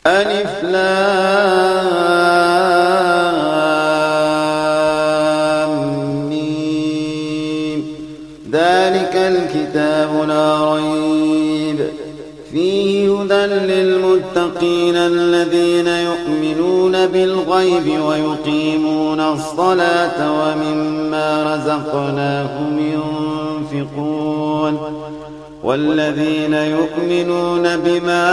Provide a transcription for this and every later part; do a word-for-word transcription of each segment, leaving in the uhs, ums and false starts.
ألف لام ميم. ذلك الكتاب لا ريب فيه هدى للمتقين الذين يؤمنون بالغيب ويقيمون الصلاة ومما رزقناهم ينفقون والذين يؤمنون بما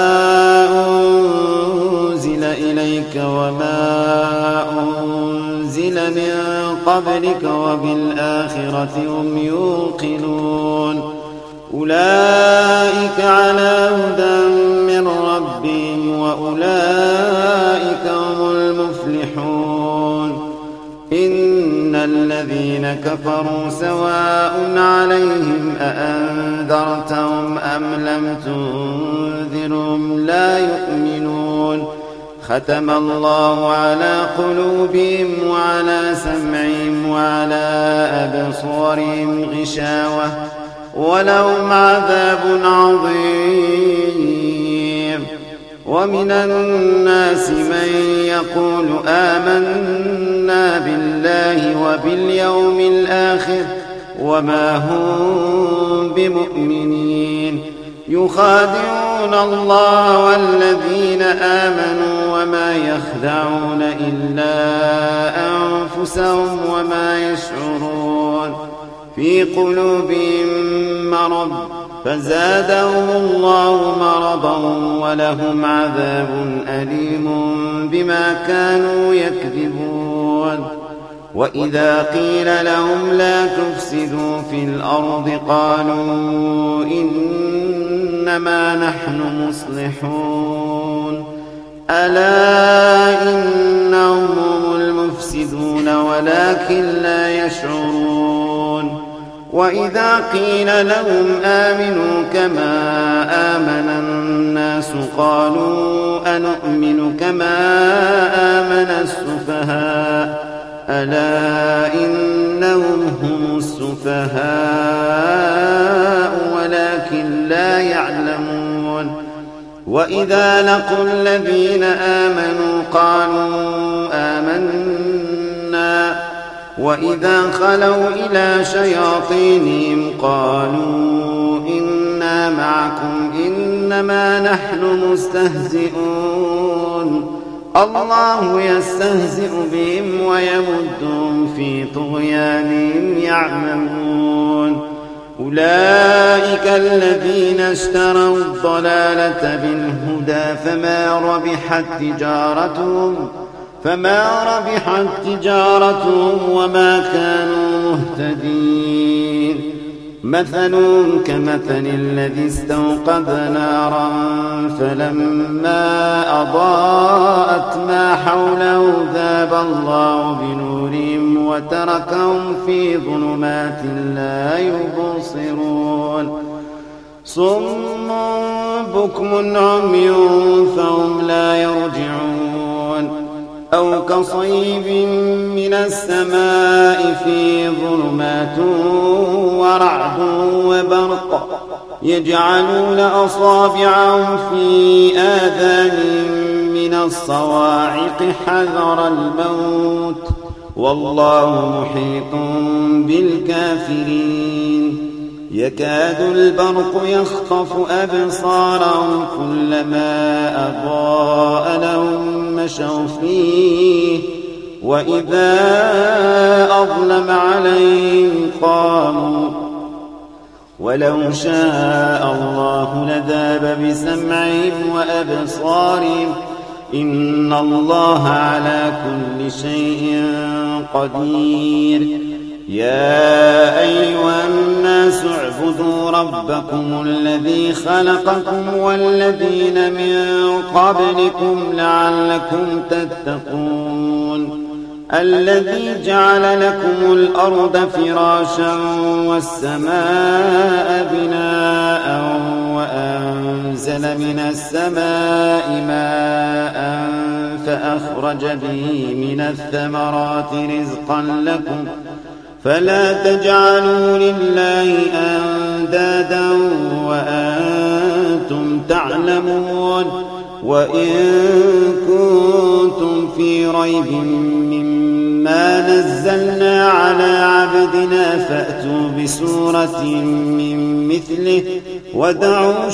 أنزل إليك وما أنزل من قبلك وبالآخرة هم يوقنون أولئك على هدى من ربهم وأولئك هم المفلحون إن الذين كفروا سواء عليهم أأنذرتهم أم لم تنذرهم لا يؤمنون ختم الله على قلوبهم وعلى سمعهم وعلى أبصارهم غشاوة ولهم عذاب عظيم ومن الناس من يقول آمنا بالله وباليوم الآخر وما هم بمؤمنين يخادعون الله والذين آمنوا وما يخدعون إلا أنفسهم وما يشعرون في قلوبهم مرض فزادهم الله مرضا ولهم عذاب أليم بما كانوا يكذبون وإذا قيل لهم لا تفسدوا في الأرض قالوا إنما نحن مصلحون ألا إنهم هم المفسدون ولكن لا يشعرون وإذا قيل لهم آمنوا كما آمن الناس قالوا أنؤمن كما آمن السفهاء ألا إنهم هم السفهاء ولكن لا يعلمون وإذا لقوا الذين آمنوا قالوا آمنا وإذا خلوا إلى شياطينهم قالوا إنا معكم إنما نحن مستهزئون الله يستهزئ بهم ويمدهم في طغيانهم يعمهون أولئك الذين اشتروا الضلالة بالهدى فما ربحت تجارتهم فما ربحت تجارتهم وما كانوا مهتدين مثلهم كمثل الذي استوقد نارا فلما أضاءت ما حوله ذهب الله بنورهم وتركهم في ظلمات لا يبصرون صم بكم عمي فهم لا يرجعون أو كصيب من السماء في ظلمات ورعد وبرق يجعلون أصابعهم في آذانهم من الصواعق حذر الموت والله محيط بالكافرين يكاد البرق يخطف أبصارهم كلما أضاء لهم مشوا فيه وإذا أظلم عليهم قاموا ولو شاء الله لذهب بسمعهم وأبصارهم إن الله على كل شيء قدير يا أيها الناس اعبدوا ربكم الذي خلقكم والذين من قبلكم لعلكم تتقون الذي جعل لكم الأرض فراشا والسماء بناء وأنزل من السماء ماء فأخرج به من الثمرات رزقا لكم فلا تجعلوا لله أندادا وأنتم تعلمون وإن كنتم في ريب مما نزلنا على عبدنا فأتوا بسورة من مثله ودعوا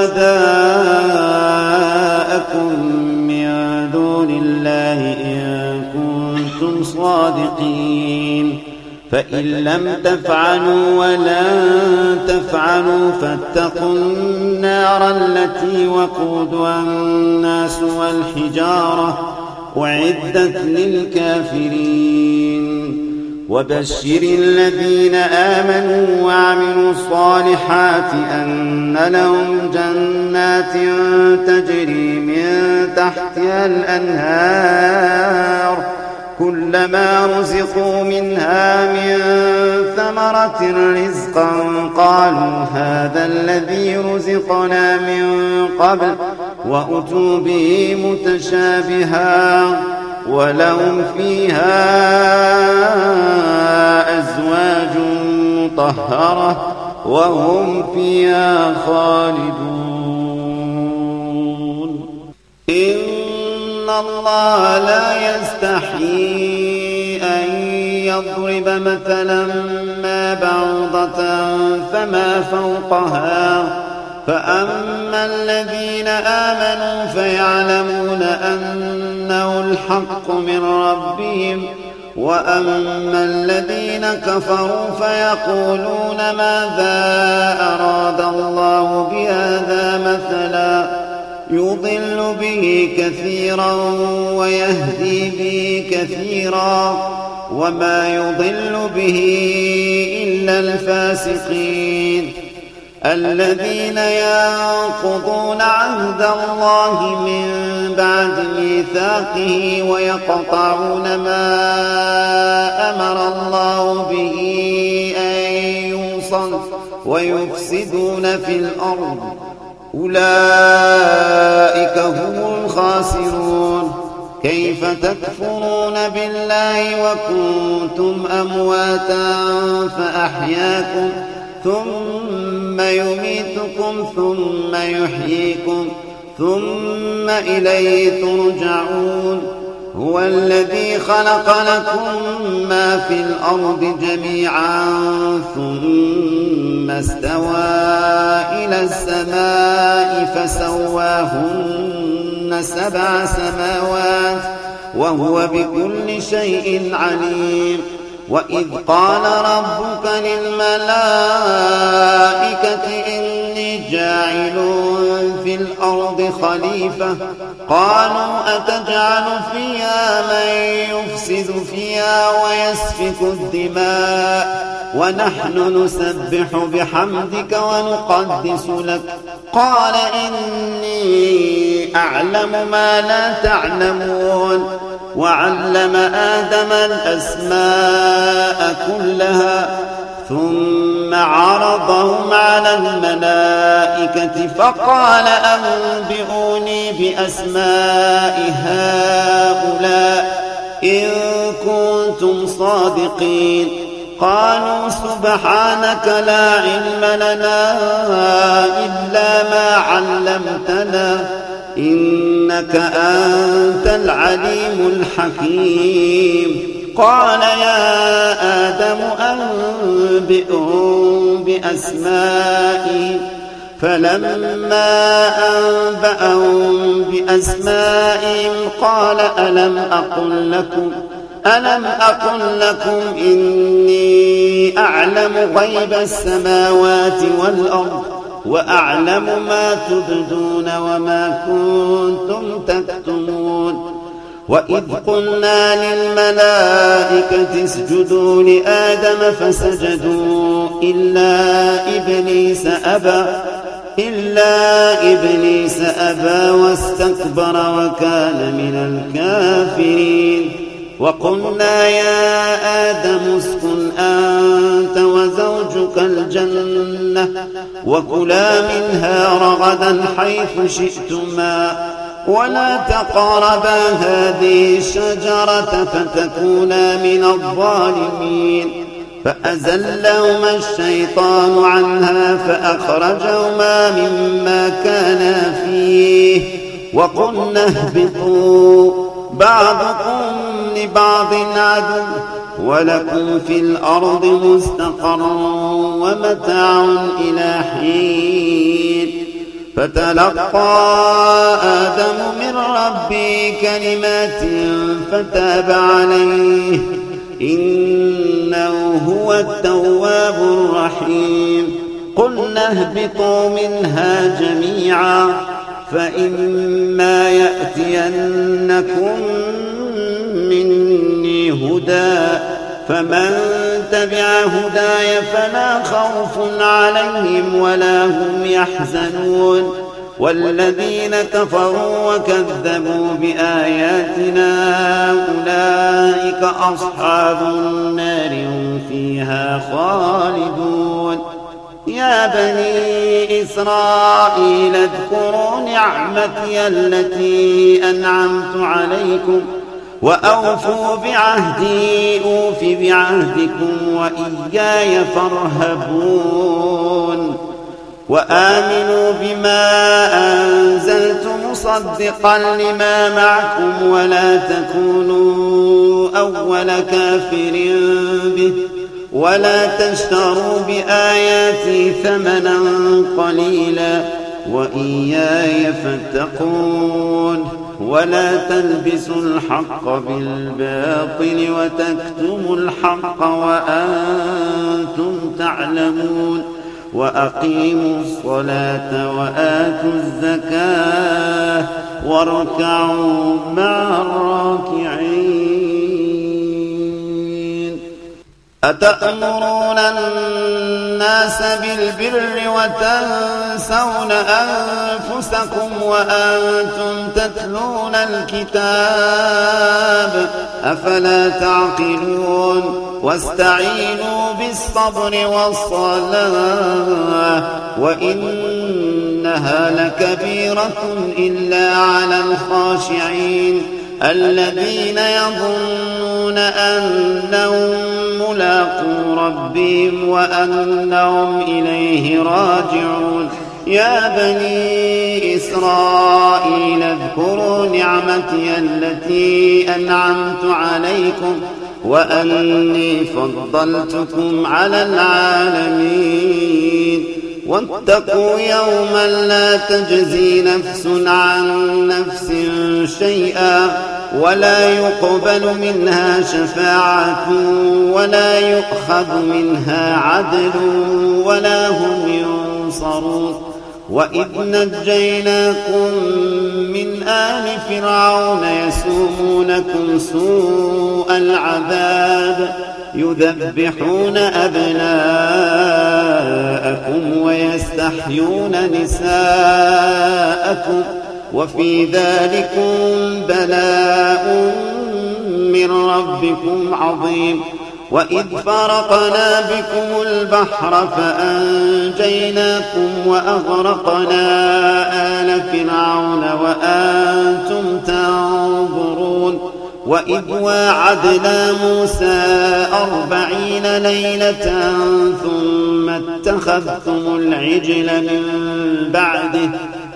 شهداءكم من دون الله إن كنتم صادقين فإن لم تفعلوا ولن تفعلوا فاتقوا النار التي وقودها الناس والحجارة أعدت للكافرين وبشر الذين آمنوا وعملوا الصالحات أن لهم جنات تجري من تحتها الأنهار كلما رزقوا منها من ثمرة رزقا قالوا هذا الذي رزقنا من قبل وأتوا به متشابها ولهم فيها أزواج مطهرة وهم فيها خالدون إن الله لا يستحيي أن يضرب مثلا ما بعوضة فما فوقها فأما الذين آمنوا فيعلمون أنه الحق من ربهم وأما الذين كفروا فيقولون ماذا أراد الله بهذا مثلا يضل به كثيرا ويهدي به كثيرا وما يضل به إلا الفاسقين الذين ينقضون عهد الله من بعد ميثاقه ويقطعون ما أمر الله به أن يوصل ويفسدون في الأرض أولئك هم الخاسرون كيف تكفرون بالله وكنتم أمواتا فأحياكم ثم يميتكم ثم يحييكم ثم إليه ترجعون هو الذي خلق لكم ما في الأرض جميعا ثم استوى إلى السماء فسواهن سبع سماوات وهو بكل شيء عليم وإذ قال ربك للملائكة إني جاعل في الأرض خليفة قالوا أتجعل فيها من يفسد فيها ويسفك الدماء ونحن نسبح بحمدك ونقدس لك قال إني أعلم ما لا تعلمون وعلم آدم الأسماء كلها ثم عرضهم على الملائكة فقال أنبئوني بأسماء هؤلاء إن كنتم صادقين قالوا سبحانك لا علم لنا إلا ما علمتنا إنك أنت العليم الحكيم قال يا آدم أنبئهم بأسمائهم فلما أنبأهم بأسمائهم قال ألم أقل لكم ألم أقل لكم إني أعلم غيب السماوات والأرض وأعلم ما تبدون وما كنتم تكتمون وإذ قلنا للملائكة اسجدوا لآدم فسجدوا إلا إبليس أبى إلا إبليس أبى واستكبر وكان من الكافرين وقلنا يا آدم اسكن أنت وزوجك الجنة وكلا منها رغدا حيث شئتما ولا تقربا هذه الشجرة فتكونا من الظالمين فأزلهما الشيطان عنها فأخرجهما مما كانا فيه وقلنا اهبطوا بعضكم لبعض عدو ولكم في الأرض مستقر ومتاع إلى حين فتلقى آدم من ربه كلمات فتاب عليه إنه هو التواب الرحيم قلنا اهبطوا منها جميعا فإما يأتينكم مني هدى فمن تبع هداي فلا خوف عليهم ولا هم يحزنون والذين كفروا وكذبوا بآياتنا أولئك أصحاب النار هم فيها خالدون يا بني إسرائيل اذكروا نعمتي التي أنعمت عليكم وأوفوا بعهدي أوف بعهدكم وإياي فارهبون وآمنوا بما أنزلت مصدقا لما معكم ولا تكونوا أول كافر به ولا تشتروا بآياتي ثمنا قليلا وإياي فاتقون ولا تلبسوا الحق بالباطل وتكتموا الحق وأنتم تعلمون وأقيموا الصلاة وآتوا الزكاة واركعوا مع الراكعين أتأمرون الناس بالبر وتنسون أنفسكم وأنتم تتلون الكتاب أفلا تعقلون واستعينوا بالصبر والصلاة وإنها لكبيرة إلا على الخاشعين الذين يظنون أنهم ملاقو ربهم وأنهم إليه راجعون يا بني إسرائيل اذكروا نعمتي التي أنعمت عليكم وأني فضلتكم على العالمين واتقوا يوما لا تجزي نفس عن نفس شيئا ولا يقبل منها شفاعة ولا يؤخذ منها عدل ولا هم ينصرون وإذ نجيناكم من آل فرعون يسومونكم سوء العذاب يذبحون أبناءكم ويستحيون نساءكم وفي ذلكم بلاء من ربكم عظيم وإذ فرقنا بكم البحر فأنجيناكم وأغرقنا آل فرعون وأنتم تنظرون وإذ واعدنا موسى أربعين ليلة ثم اتخذتم العجل من بعده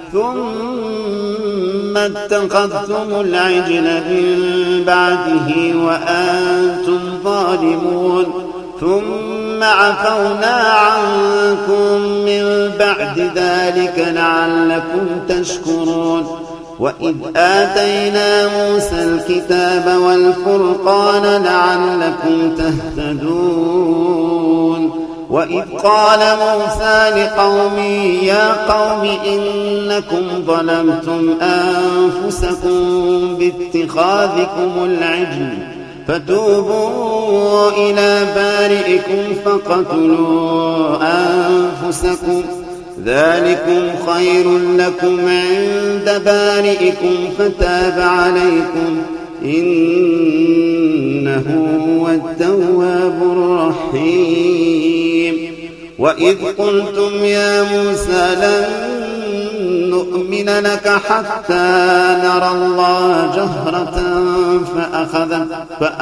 ثم اتخذتم العجل من بعده وأنتم ظالمون ثم عفونا عنكم من بعد ذلك لعلكم تشكرون وإذ آتينا موسى الكتاب والفرقان لعلكم تهتدون وإذ قال موسى لقومه يا قوم إنكم ظلمتم أنفسكم باتخاذكم العجل فتوبوا إلى بارئكم فقتلوا أنفسكم ذلكم خير لكم عند بارئكم فتاب عليكم إنه هو التواب الرحيم وإذ قلتم يا موسى لن نؤمن لك حتى نرى الله جهرة فأخذت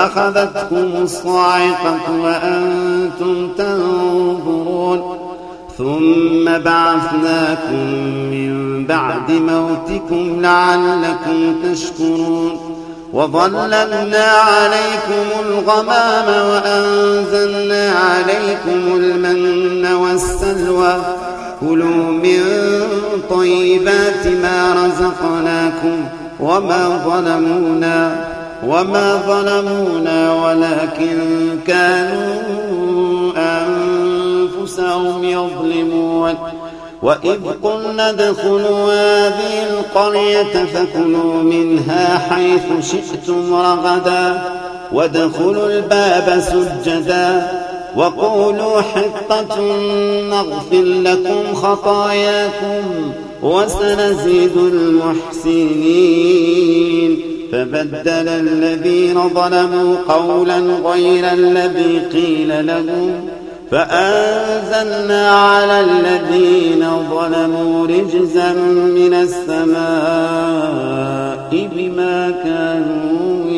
فأخذتكم الصاعقة وأنتم تنظرون ثم بعثناكم من بعد موتكم لعلكم تشكرون وظللنا عليكم الغمام وأنزلنا عليكم المن والسلوى كلوا من طيبات ما رزقناكم وما ظلمونا وما ظلمونا ولكن كانوا أنفسهم يظلمون وإذ قلنا ادخلوا هذه القرية فكلوا منها حيث شئتم رغدا وادخلوا الباب سجدا وقولوا حطة نغفر لكم خطاياكم وسنزيد المحسنين فبدل الذين ظلموا قولا غير الذي قيل لهم فأنزلنا على الذين ظلموا رجزا من السماء بما كانوا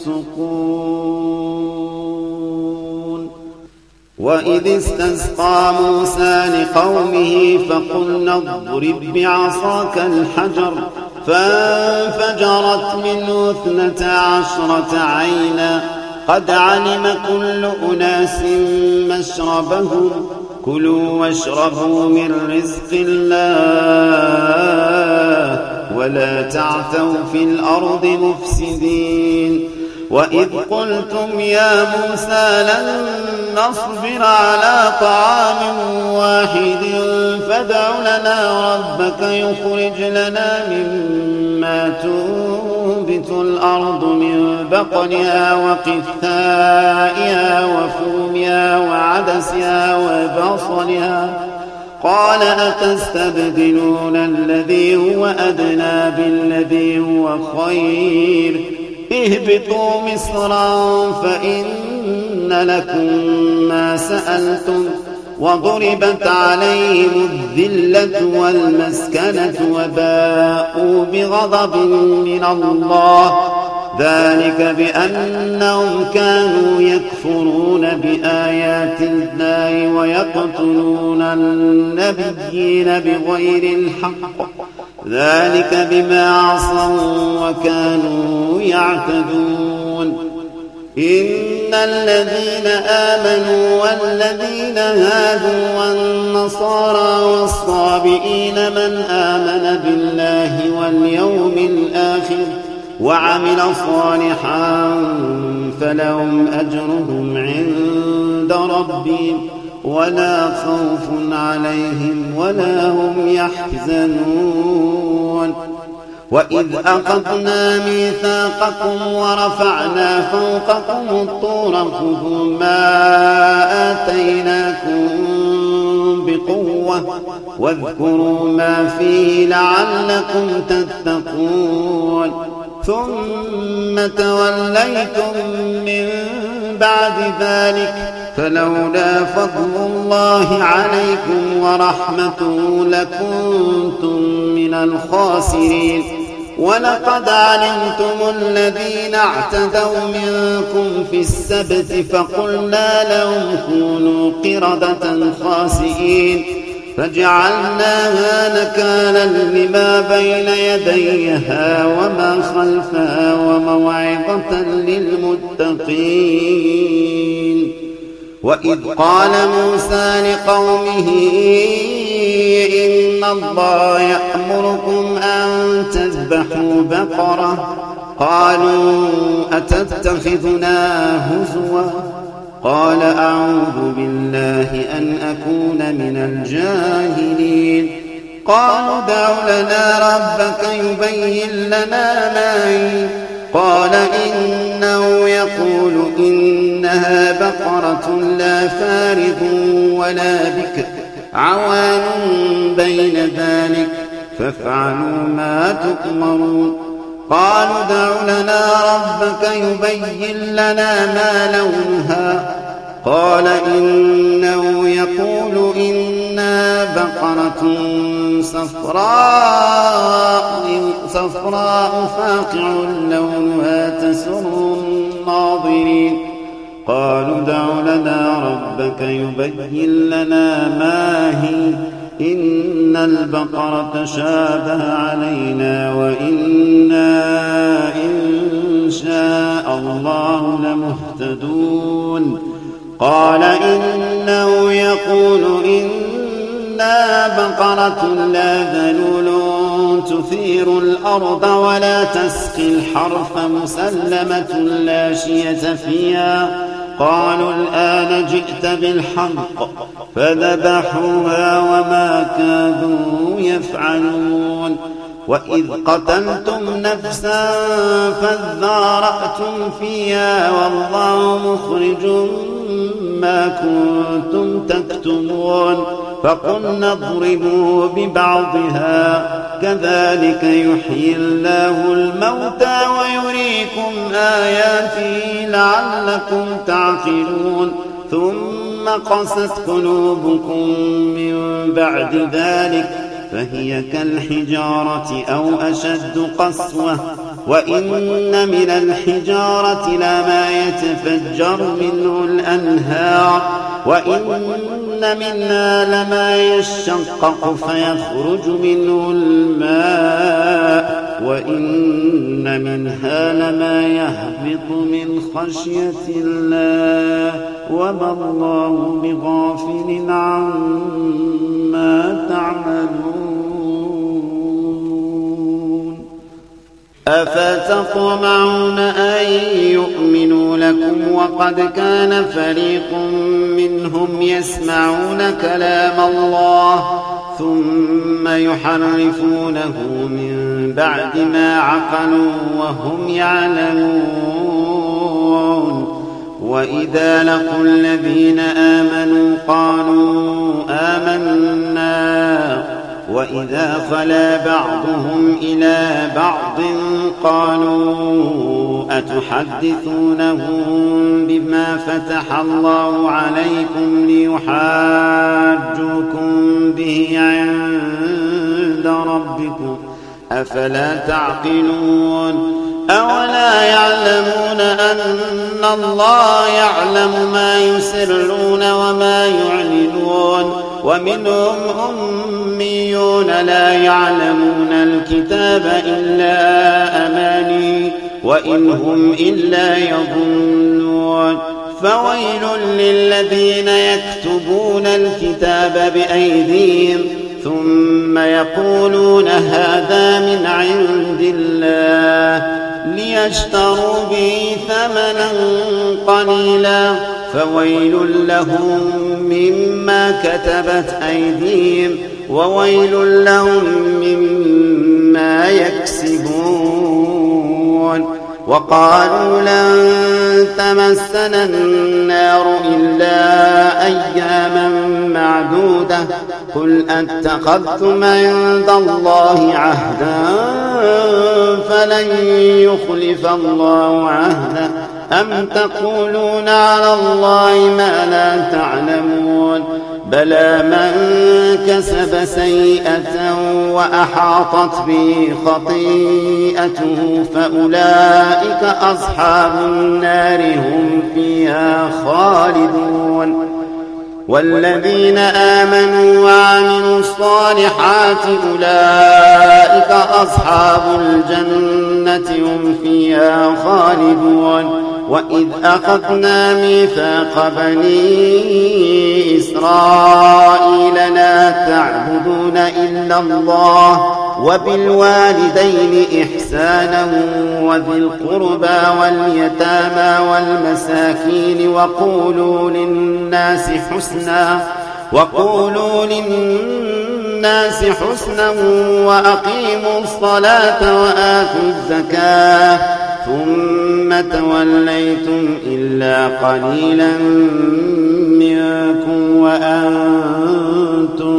يفسقون وإذ استسقى موسى لقومه فقلنا اضرب بعصاك الحجر فانفجرت منه اثنتا عشرة عينا قد علم كل أناس مشربهم كلوا واشربوا من رزق الله ولا تعثوا في الأرض مفسدين وإذ قلتم يا موسى لن نصبر على طعام واحد فادع لنا ربك يخرج لنا مما تنبت الأرض من بقلها وقثائها وفومها وعدسها وبصلها قال أتستبدلون الذي هو أدنى بالذي هو خير اهبطوا مصرا فإن لكم ما سألتم وضربت عليهم الذلة والمسكنة وباءوا بغضب من الله ذلك بأنهم كانوا يكفرون بآيات الله ويقتلون النبيين بغير الحق ذلك بما عصوا وكانوا يعتدون إن الذين آمنوا والذين هادوا والنصارى والصابئين من آمن بالله واليوم الآخر وعمل صالحا فلهم أجرهم عند ربهم ولا خوف عليهم ولا هم يحزنون وإذ أخذنا ميثاقكم ورفعنا فوقكم الطور خذوا ما آتيناكم بقوة واذكروا ما فيه لعلكم تتقون ثم توليتم من بعد ذلك فلولا فضل الله عليكم ورحمته لكنتم من الخاسرين ولقد علمتم الذين اعتدوا منكم في السبت فقلنا لهم كونوا قردة خاسئين فجعلناها نكالا لما بين يديها وما خلفها وموعظة للمتقين وإذ قال موسى لقومه إن الله يأمركم أن تذبحوا بقرة قالوا أتتخذنا هزوا قال أعوذ بالله أن أكون من الجاهلين قالوا ادع لنا ربك يبين لنا ما هي قال إنه يقول إنها بقرة لا فارض ولا بكر عوان بين ذلك فافعلوا ما تؤمرون قالوا ادع لنا ربك يبين لنا ما لونها قال إنه يقول إنها بقرة صفراء صفراء فاقع لونها تسر الناظرين قالوا ادع لنا ربك ربك يبين لنا ما هي إن البقرة تشابه علينا وإنا إن شاء الله لمهتدون قال إنه يقول إنا بقرة لا ذلول تثير الأرض ولا تسقي الحرث مسلمة لا شية فيها قالوا الآن جئت بالحق فذبحوها وما كادوا يفعلون وإذ قتلتم نفسا فادارأتم فيها والله مخرج ما كنتم تكتمون فقلنا اضربوا ببعضها كذلك يحيي الله الموتى ويريكم آياته لعلكم تعقلون ثم قست قلوبكم من بعد ذلك فهي كالحجارة أو أشد قسوة وإن من الحجارة لما يتفجر منه الأنهار وإن منها لما يشقق فيخرج منه الماء وإن منها لما يهبط من خشية الله وما الله بغافل عما تعملون أفتطمعون أن يؤمنوا لكم وقد كان فريق منهم يسمعون كلام الله ثم يحرفونه من بعد ما عقلوا وهم يعلمون وإذا لقوا الذين آمنوا قالوا آمنا وإذا خلا بعضهم إلى بعض قالوا أتحدثونهم بما فتح الله عليكم ليحاجوكم به عند ربكم أفلا تعقلون أولا يعلمون أن الله يعلم ما يسرون وما يعلنون ومنهم أميون لا يعلمون الكتاب إلا أماني وإن هم إلا يظنون فويل للذين يكتبون الكتاب بأيديهم ثم يقولون هذا من عند الله ليشتروا به ثمنا قليلا فويل لهم مما كتبت أيديهم وويل لهم مما يكسبون وقالوا لن تمسنا النار إلا أياما معدودة قل أتخذتم عند الله عهدا فلن يخلف الله عهدا أم تقولون على الله ما لا تعلمون بلى من كسب سيئة وأحاطت به خطيئته فأولئك أصحاب النار هم فيها خالدون والذين آمنوا وعملوا الصالحات أولئك أصحاب الجنة هم فيها خالدون وإذ أخذنا ميثاق بني إسرائيل لا تعبدون إلا الله وبالوالدين إحسانا وذي القربى واليتامى والمساكين وقولوا للناس حسنا وقولوا للناس حسنا وأقيموا الصلاة وآتوا الزكاة ثم توليتم إلا قليلا منكم وأنتم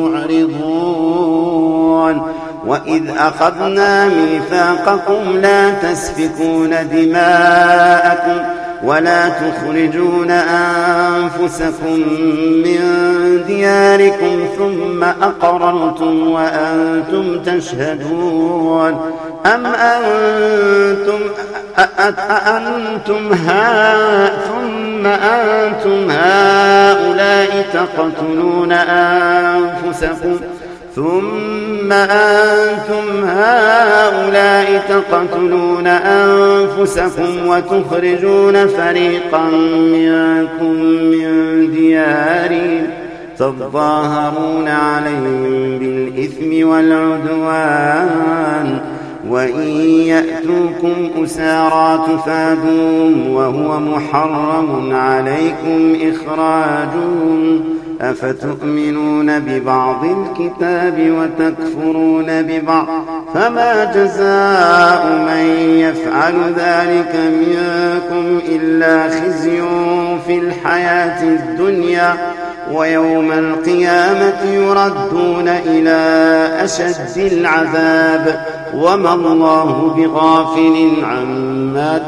معرضون وإذ أخذنا ميثاقكم لا تسفكون دماءكم ولا تخرجون أنفسكم من دياركم ثم أقررتم وأنتم تشهدون أم أنتم أأنتم ها ثم أنتم هؤلاء تقتلون أنفسكم ثم أنتم هؤلاء تقتلون أنفسكم وتخرجون فريقا منكم من ديارهم تظاهرون عليهم بالإثم والعدوان وإن يأتوكم أسارى تفادوهم وهو محرم عليكم إخراجهم أفتؤمنون ببعض الكتاب وتكفرون ببعض فما جزاء من يفعل ذلك منكم إلا خزي في الحياة الدنيا ويوم القيامة يردون إلى أشد العذاب وما الله بغافل عما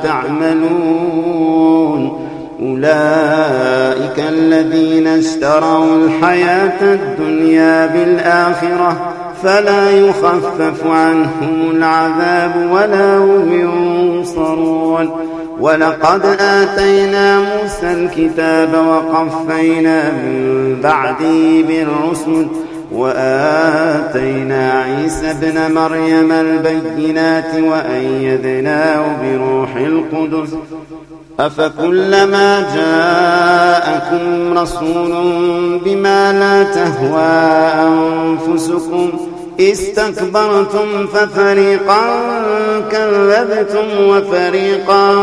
تعملون أولئك الذين اشتروا الحياة الدنيا بالآخرة فلا يخفف عنهم العذاب ولا هم ينصرون ولقد آتينا موسى الكتاب وقفينا من بعده بالرسل وآتينا عيسى ابن مريم البينات وأيدناه بروح القدس أفكلما جاءكم رسول بما لا تهوى أنفسكم استكبرتم ففريقا كذبتم وفريقا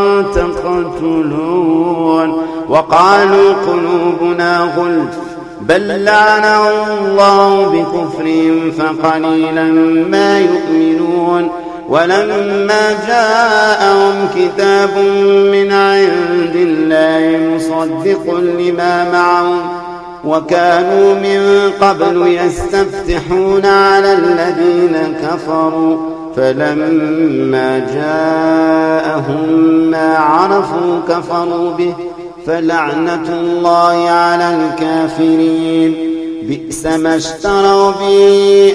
تقتلون وقالوا قلوبنا غلف بل لعنهم الله بكفرهم فقليلا ما يؤمنون ولما جاءهم كتاب من عند الله مصدق لما معهم وكانوا من قبل يستفتحون على الذين كفروا فلما جاءهم ما عرفوا كفروا به فلعنة الله على الكافرين بئس ما اشتروا به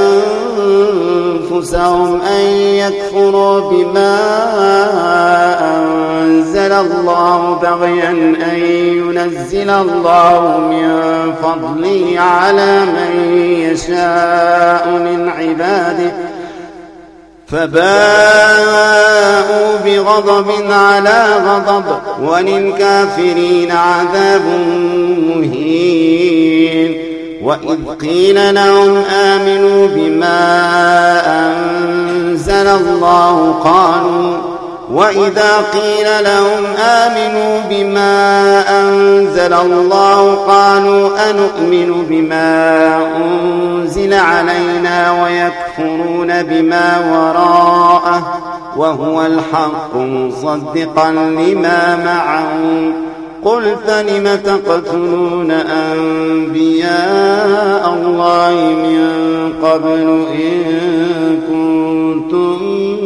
أنفسهم أن يكفروا بما أنزل الله بغيا أن ينزل الله من فضله على من يشاء من عباده فباءوا بغضب على غضب وللكافرين عذاب مهين وإذ قيل لهم آمنوا بما أنزل الله قالوا وإذا قيل لهم آمنوا بما أنزل الله قالوا أنؤمن بما أنزل علينا ويكفرون بما وراءه وهو الحق مصدقا لما معهم قل فلم تقتلون أنبياء الله من قبل إن كنتم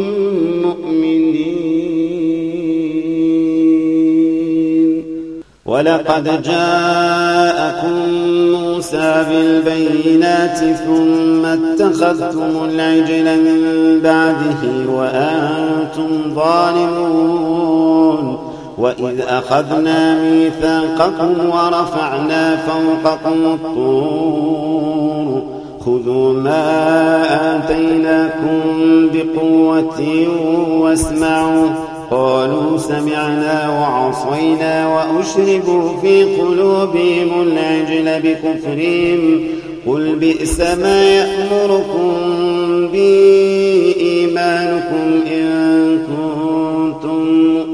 ولقد جاءكم موسى بالبينات ثم اتخذتم العجل من بعده وأنتم ظالمون وإذ أخذنا ميثاقكم ورفعنا فوقكم الطور خذوا ما آتيناكم بقوة واسمعوا قالوا سمعنا وعصينا وأشربوا في قلوبهم العجل بكفرهم قل بئس ما يأمركم به إيمانكم إن كنتم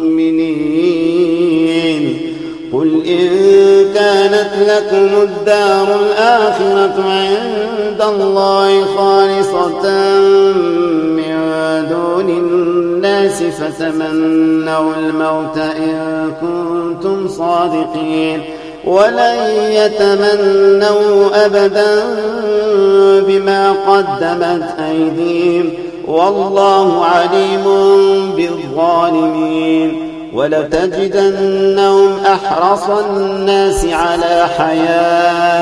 مؤمنين قل إن كانت لكم الدار الآخرة عند الله خالصة من دون الناس فتمنوا الموت إن كنتم صادقين ولن يتمنوا أبدا بما قدمت أيديهم والله عليم بالظالمين ولتجدنهم أحرص الناس على حياة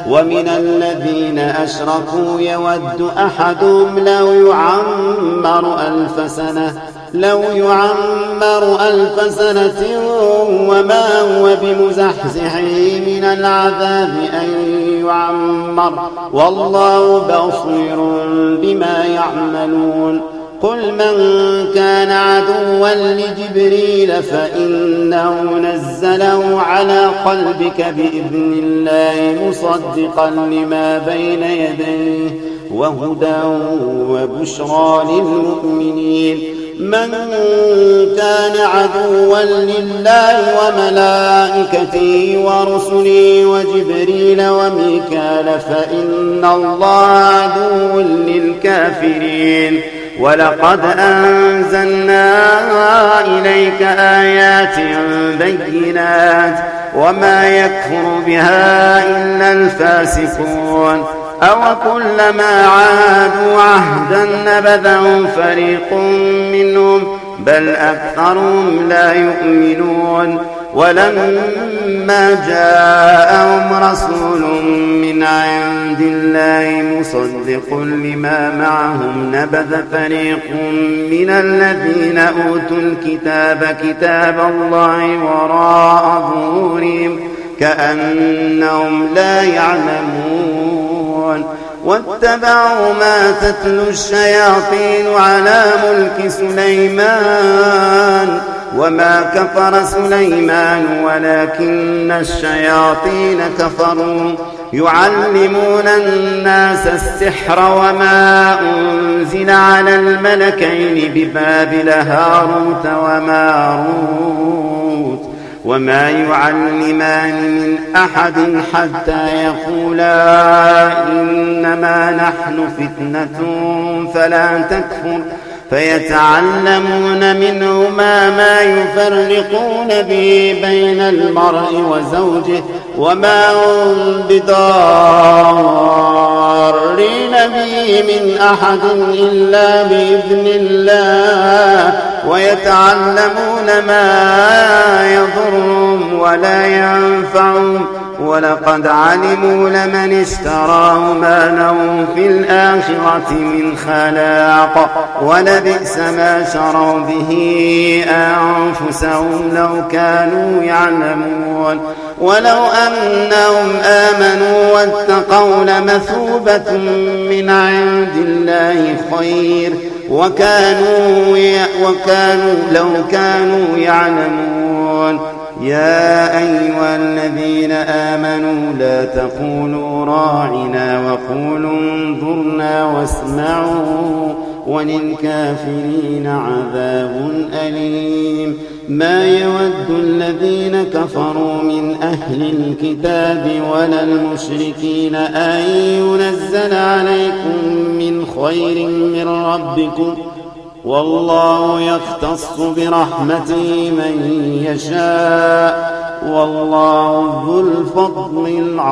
ومن الذين أشركوا يود أحدهم لو يعمر ألف سنة لو يعمر ألف سنة وما هو بمزحزحه من العذاب أن يعمر والله بصير بما يعملون قل من كان عدوا لجبريل فإنه نزله على قلبك بإذن الله مصدقا لما بين يديه وهدى وبشرى للمؤمنين من كان عدوا لله وملائكته ورسله وجبريل وميكال فإن الله عدو للكافرين ولقد أنزلنا إليك آيات بينات وما يكفر بها إلا الفاسقون أو كلما عاهدوا عهدا نبذه فريق منهم بل أكثرهم لا يؤمنون ولما جاءهم رسول من عند الله مصدق لما معهم نبذ فريق من الذين أوتوا الكتاب كتاب الله وراء ظهورهم كأنهم لا يعلمون واتبعوا ما تتلو الشياطين على ملك سليمان وما كفر سليمان ولكن الشياطين كفروا يعلمون الناس السحر وما أنزل على الملكين ببابل هاروت وماروت وما يعلمان من أحد حتى يقولا إنما نحن فتنة فلا تكفر فيتعلمون منهما ما يفرقون به بين المرء وزوجه وما هم بضارين به من أحد إلا بإذن الله ويتعلمون ما يضرهم ولا ينفعهم ولقد علموا لمن اشتراه ما له في الآخرة من خلاق ولبئس ما شروا به أنفسهم لو كانوا يعلمون ولو أنهم آمنوا واتقوا لمثوبة من عند الله خير وكانوا, وكانوا لو كانوا يعلمون يا أيها الذين آمنوا لا تقولوا راعنا وقولوا انظرنا واسمعوا وللكافرين عذاب أليم ما يود الذين كفروا من أهل الكتاب ولا المشركين أن ينزل عليكم من خير من ربكم والله يختص برحمته من يشاء والله ذو الفضل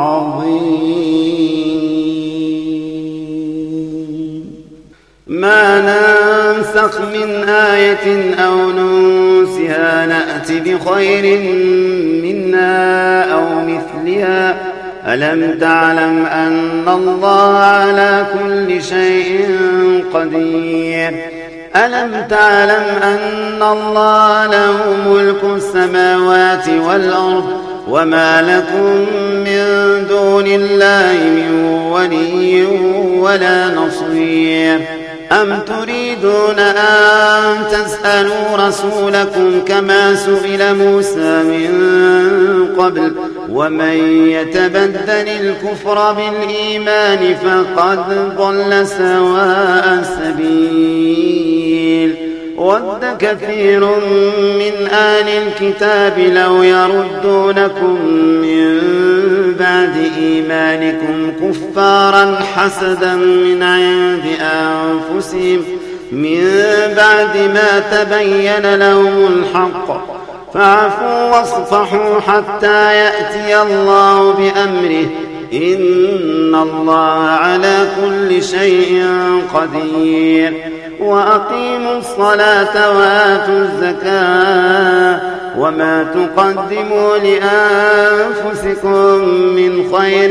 العظيم ما ننسخ من آية أو ننسها نأت بخير منها أو مثلها ألم تعلم أن الله على كل شيء قدير ألم تعلم أن الله له ملك السماوات والأرض وما لكم من دون الله من ولي ولا نصير أم تريدون أن تسألوا رسولكم كما سئل موسى من قبل ومن يتبدل الكفر بالإيمان فقد ضل سواء السبيل ود كثير من آل الكتاب لو يردونكم من بعد إيمانكم كفارا حسدا من عند أنفسهم من بعد ما تبين لهم الحق فاعفوا واصفحوا حتى يأتي الله بأمره إن الله على كل شيء قدير وأقيموا الصلاة وآتوا الزكاة وما تقدموا لأنفسكم من خير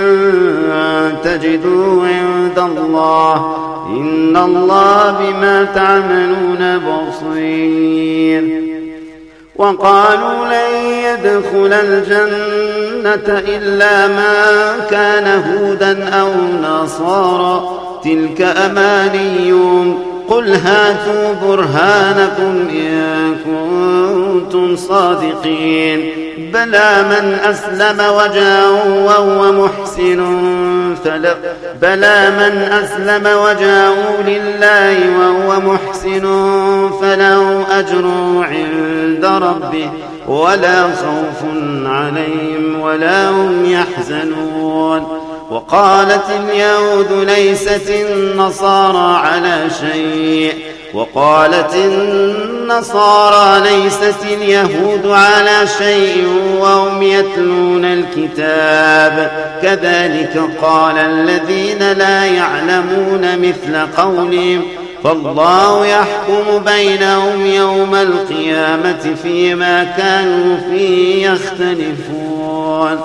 تجدوه عند الله إن الله بما تعملون بصير. وقالوا لن يدخل الجنة إلا من كان هودا أو نصارى تلك أمانيهم قل هاتوا برهانكم إن كنتم صادقين بلى من أسلم وجهه وهو محسن فله بلى من أسلم وجهه لله وهو محسن فله أجر عند ربه ولا خوف عليهم ولا هم يحزنون. وقالت اليهود ليست النصارى على شيء وقالت النصارى ليست اليهود على شيء وهم يتلون الكتاب كذلك قال الذين لا يعلمون مثل قولهم فالله يحكم بينهم يوم القيامة فيما كانوا فيه يختلفون.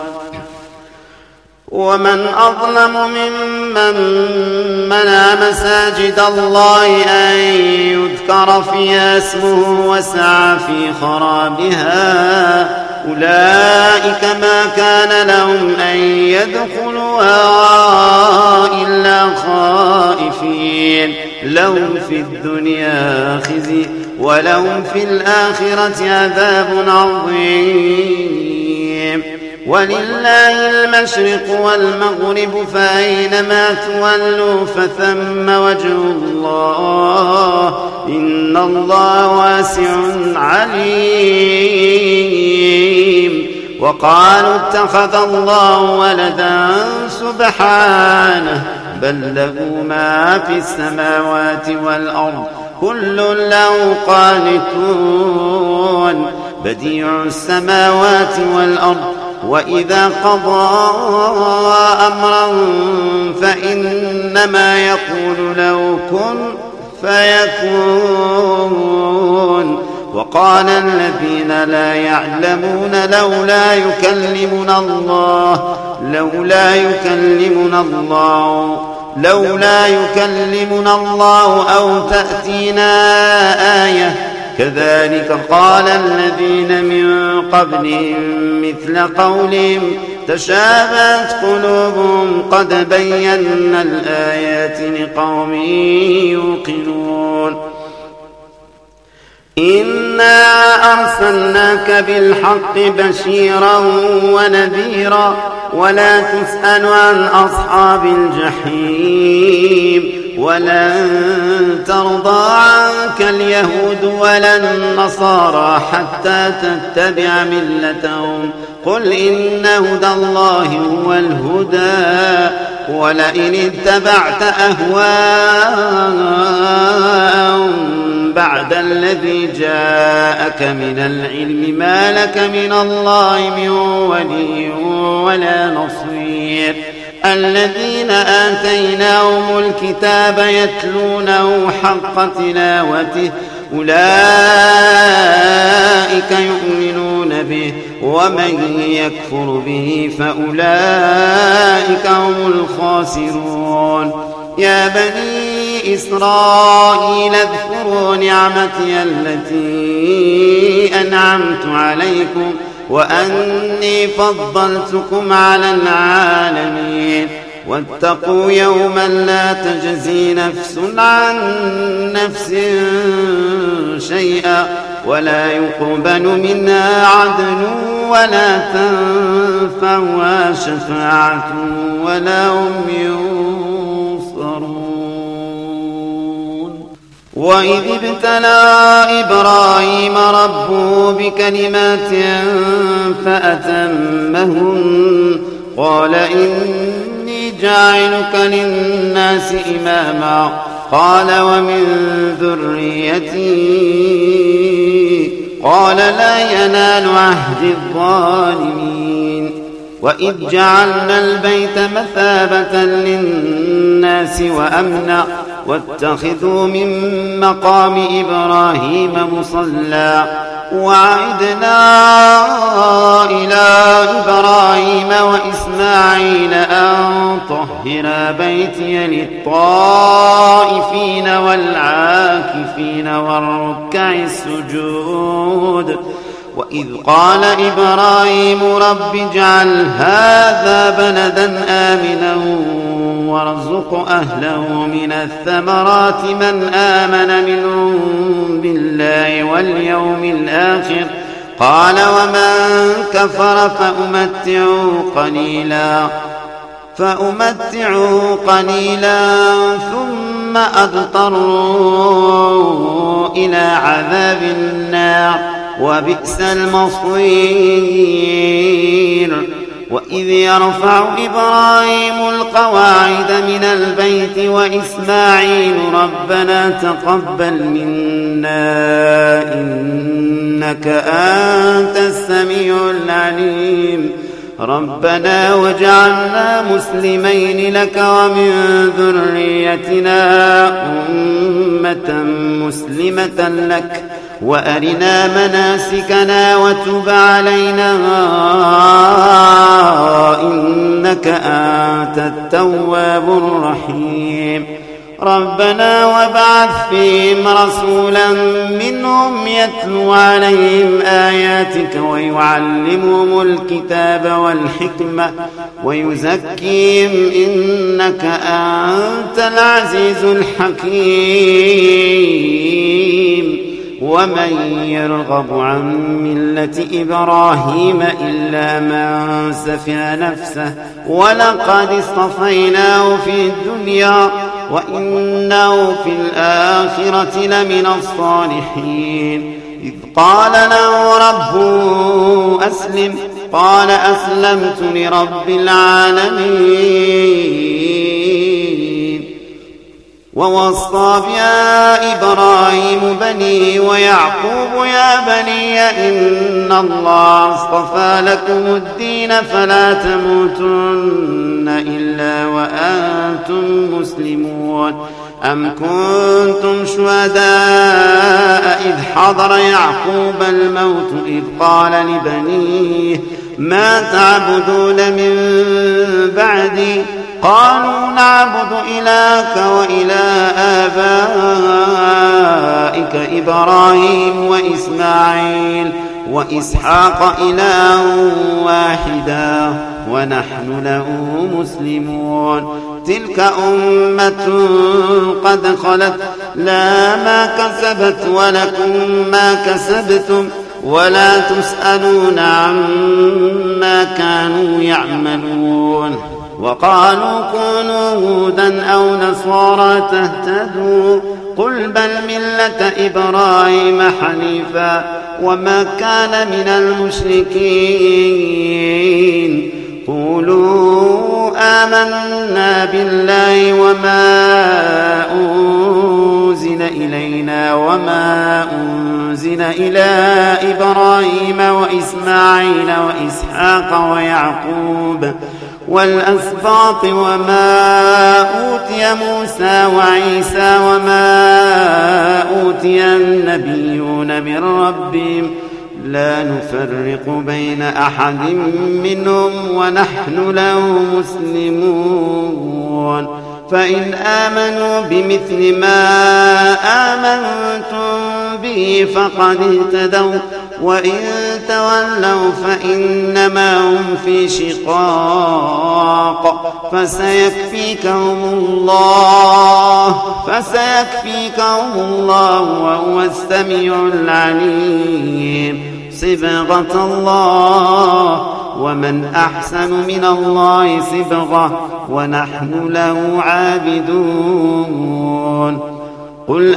ومن أظلم ممن منع مساجد الله أن يذكر فيها اسمه وسعى في خرابها أولئك ما كان لهم أن يدخلوها إلا خائفين لهم في الدنيا خزي ولهم في الآخرة عذاب عظيم. ولله المشرق والمغرب فأينما تولوا فثم وجه الله إن الله واسع عليم. وقالوا اتخذ الله ولدا سبحانه بل له ما في السماوات والأرض كل له قانتون بديع السماوات والأرض وإذا قضى أمرا فإنما يقول له كن فيكون. وقال الذين لا يعلمون لولا يكلمنا الله لولا يكلمنا الله لولا يكلمنا الله أو تأتينا آية كذلك قال الذين من قبلهم مثل قولهم تشابهت قلوبهم قد بينا الآيات لقوم يوقنون. إنا أرسلناك بالحق بشيرا ونذيرا ولا تسأل عن أصحاب الجحيم ولن ترضى عنك اليهود ولا النصارى حتى تتبع ملتهم قل إن هدى الله هو الهدى ولئن اتبعت أهواءهم بعد الذي جاءك من العلم ما لك من الله من ولي ولا نصير. الذين آتيناهم الكتاب يتلونه حق تلاوته أولئك يؤمنون به ومن يكفر به فأولئك هم الخاسرون. يا بني إسرائيل اذكروا نعمتي التي أنعمت عليكم وأني فضلتكم على العالمين واتقوا يوما لا تجزي نفس عن نفس شيئا ولا يقبل منها عدل ولا تنفعها شفاعة ولا هم ينصرون. وإذ ابتلى إبراهيم ربه بكلمات فأتمهن قال إني جاعلك للناس إماما قال ومن ذريتي قال لا ينال عهد الظالمين. وإذ جعلنا البيت مثابة للناس وأمنا واتخذوا من مقام إبراهيم مصلى وعدنا إلى إبراهيم وإسماعيل أن طهر بيتي للطائفين والعاكفين والركع السجود وإذ قال إبراهيم رب اجعل هذا بلدا آمنا وارزق أهله من الثمرات من آمن منهم بالله واليوم الآخر قال ومن كفر فأمتعه قليلا فأمتعه قليلا ثم أضطره إلى عذاب النار وبئس المصير وإذ يرفع إبراهيم القواعد من البيت وإسماعيل ربنا تقبل منا إنك أنت السميع العليم ربنا وجعلنا مسلمين لك ومن ذريتنا أمة مسلمة لك وأرنا مناسكنا وتب علينا إنك أنت التواب الرحيم ربنا وابعث فيهم رسولا منهم يتلو عليهم آياتك ويعلمهم الكتاب والحكمة ويزكيهم إنك أنت العزيز الحكيم ومن يرغب عن ملة إبراهيم إلا من سفه نفسه ولقد اصطفيناه في الدنيا وإنه في الآخرة لمن الصالحين إذ قال له ربه أسلم قال أسلمت لرب العالمين ووصى بها إبراهيم بنيه ويعقوب يا بني إن الله اصطفى لكم الدين فلا تموتن إلا وأنتم مسلمون أم كنتم شهداء إذ حضر يعقوب الموت إذ قال لبنيه ما تعبدون من بعدي قالوا نعبد إلهك وإله آبائك إبراهيم وإسماعيل وإسحاق إلها واحدا ونحن له مسلمون تلك أمة قد خلت لا ما كسبت ولكم ما كسبتم ولا تسألون عما كانوا يعملون وقالوا كونوا هودا أو نصارى تهتدوا قل بل ملة إبراهيم حنيفا وما كان من المشركين قولوا آمنا بالله وما أنزل إلينا وما أنزل إلى إبراهيم وإسماعيل وإسحاق ويعقوب والأسباط وما أوتي موسى وعيسى وما أوتي النبيون من ربهم لا نفرق بين أحد منهم ونحن له مسلمون فإن آمنوا بمثل ما آمنتم به فقد اهتدوا وإن تولوا فإنما هم في شقاق فسيكفيكهم الله فسيكفيكهم الله وهو السميع العليم صبغة الله ومن أحسن من الله صبغة ونحن له عابدون قل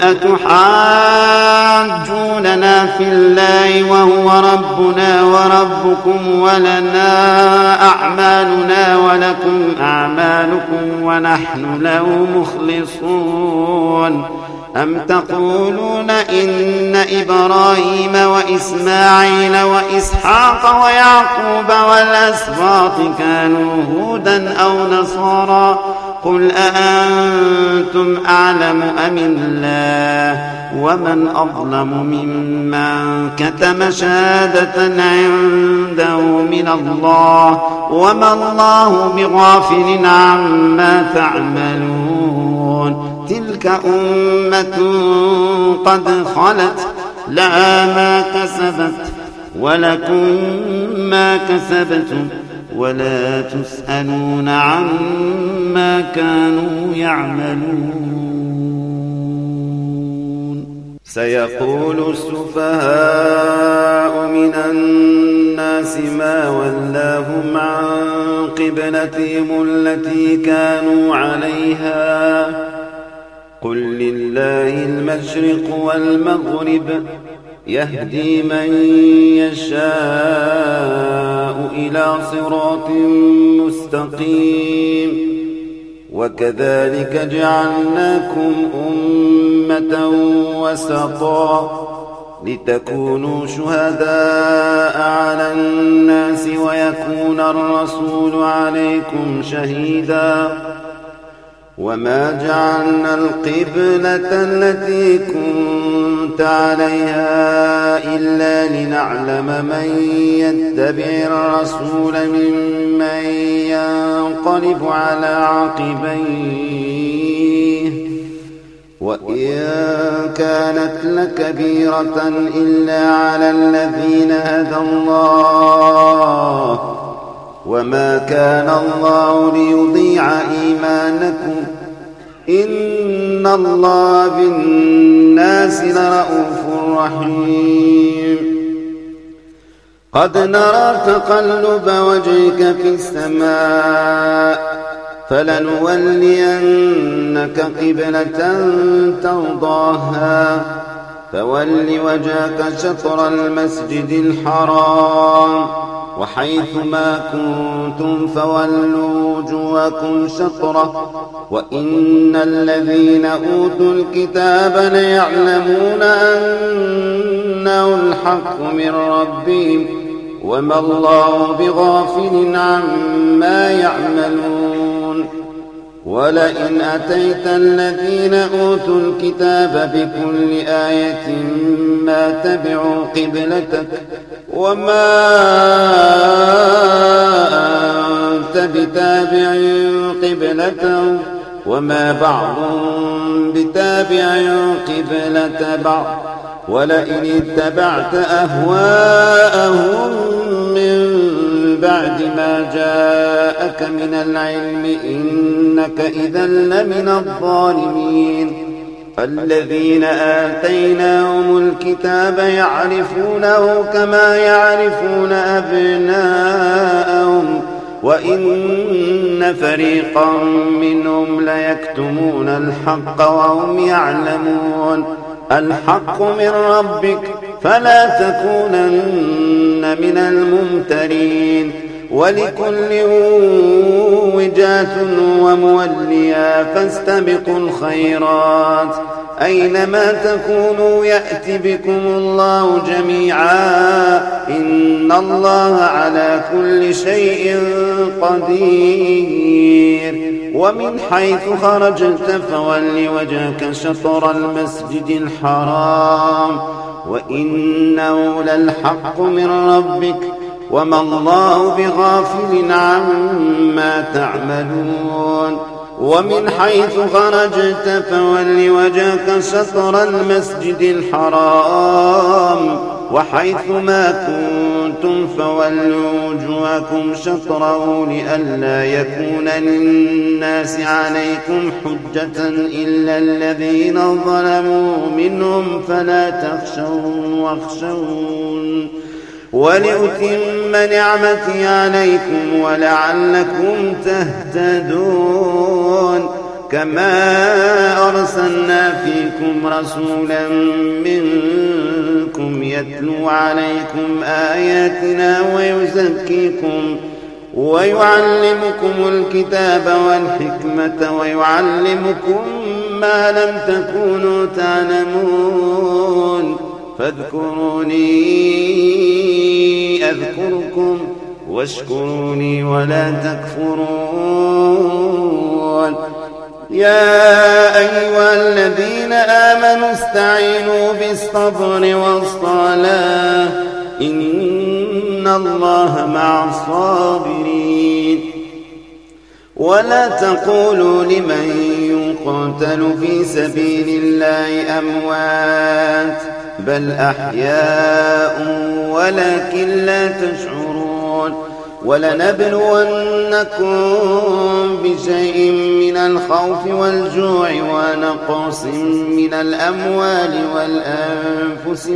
أتحاجوننا في الله وهو ربنا وربكم ولنا أعمالنا ولكم أعمالكم ونحن له مخلصون أم تقولون إن إبراهيم وإسماعيل وإسحاق ويعقوب والأسباط كانوا هودا أو نصارى قل أأنتم أعلم أم الله ومن أظلم ممن كتم شهادة عنده من الله وما الله بغافل عما تعملون تلك أمة قد خلت لها ما كسبت ولكم ما كسبتم ولا تسألون عما كانوا يعملون سيقول السفهاء من الناس ما ولاهم عن قبلتهم التي كانوا عليها قل لله المشرق والمغرب يهدي من يشاء إلى صراط مستقيم وكذلك جعلناكم أمة وسطا لتكونوا شهداء على الناس ويكون الرسول عليكم شهيدا وما جعلنا القبلة التي كنت عليها إلا لنعلم من يتبع الرسول ممن ينقلب على عقبيه وإن كانت لكبيرة إلا على الذين هدى الله وما كان الله ليضيع إيمانكم إن الله بالناس لرءوف رحيم قد نرى تقلب وجهك في السماء فلنولينك قبلة ترضاها فول وجهك شطر المسجد الحرام وحيث ما كنتم فولوا وجوهكم شطره وإن الذين أوتوا الكتاب ليعلمون أنه الحق من ربهم وما الله بغافل عما يعملون ولئن أتيت الذين أوتوا الكتاب بكل آية ما تبعوا قبلتك وما أنت بتابع قبلتهم وما بعضهم بتابع قبلة بعض ولئن اتبعت أهواءهم من بعد ما جاءك من العلم إنك إذا لمن الظالمين الذين آتيناهم الكتاب يعرفونه كما يعرفون أبناءهم وإن فريقا منهم ليكتمون الحق وهم يعلمون الحق من ربك فلا تكونن من الممترين ولكل وجهة وموليا فاستبقوا الخيرات أينما تكونوا يأت بكم الله جميعا إن الله على كل شيء قدير ومن حيث خرجت فول وجهك شطر المسجد الحرام وإنه للحق من ربك وما الله بغافل عما تعملون ومن حيث خرجت فول وجهك شطر المسجد الحرام وحيث ما كنتم فولوا وجوهكم شطره لئلا يكون للناس عليكم حجة إلا الذين ظلموا منهم فلا تخشوهم واخشون ولأتم نعمتي عليكم ولعلكم تهتدون كما أرسلنا فيكم رسولا منكم يتلو عليكم آياتنا ويزكيكم ويعلمكم الكتاب والحكمة ويعلمكم ما لم تكونوا تعلمون فاذكروني أذكركم واشكروني ولا تكفرون يا أيها الذين آمنوا استعينوا بالصبر والصلاة إن الله مع الصابرين ولا تقولوا لمن يقتل في سبيل الله أموات بل أحياء ولكن لا تشعرون ولنبلونكم بشيء من الخوف والجوع ونقص من الأموال والأنفس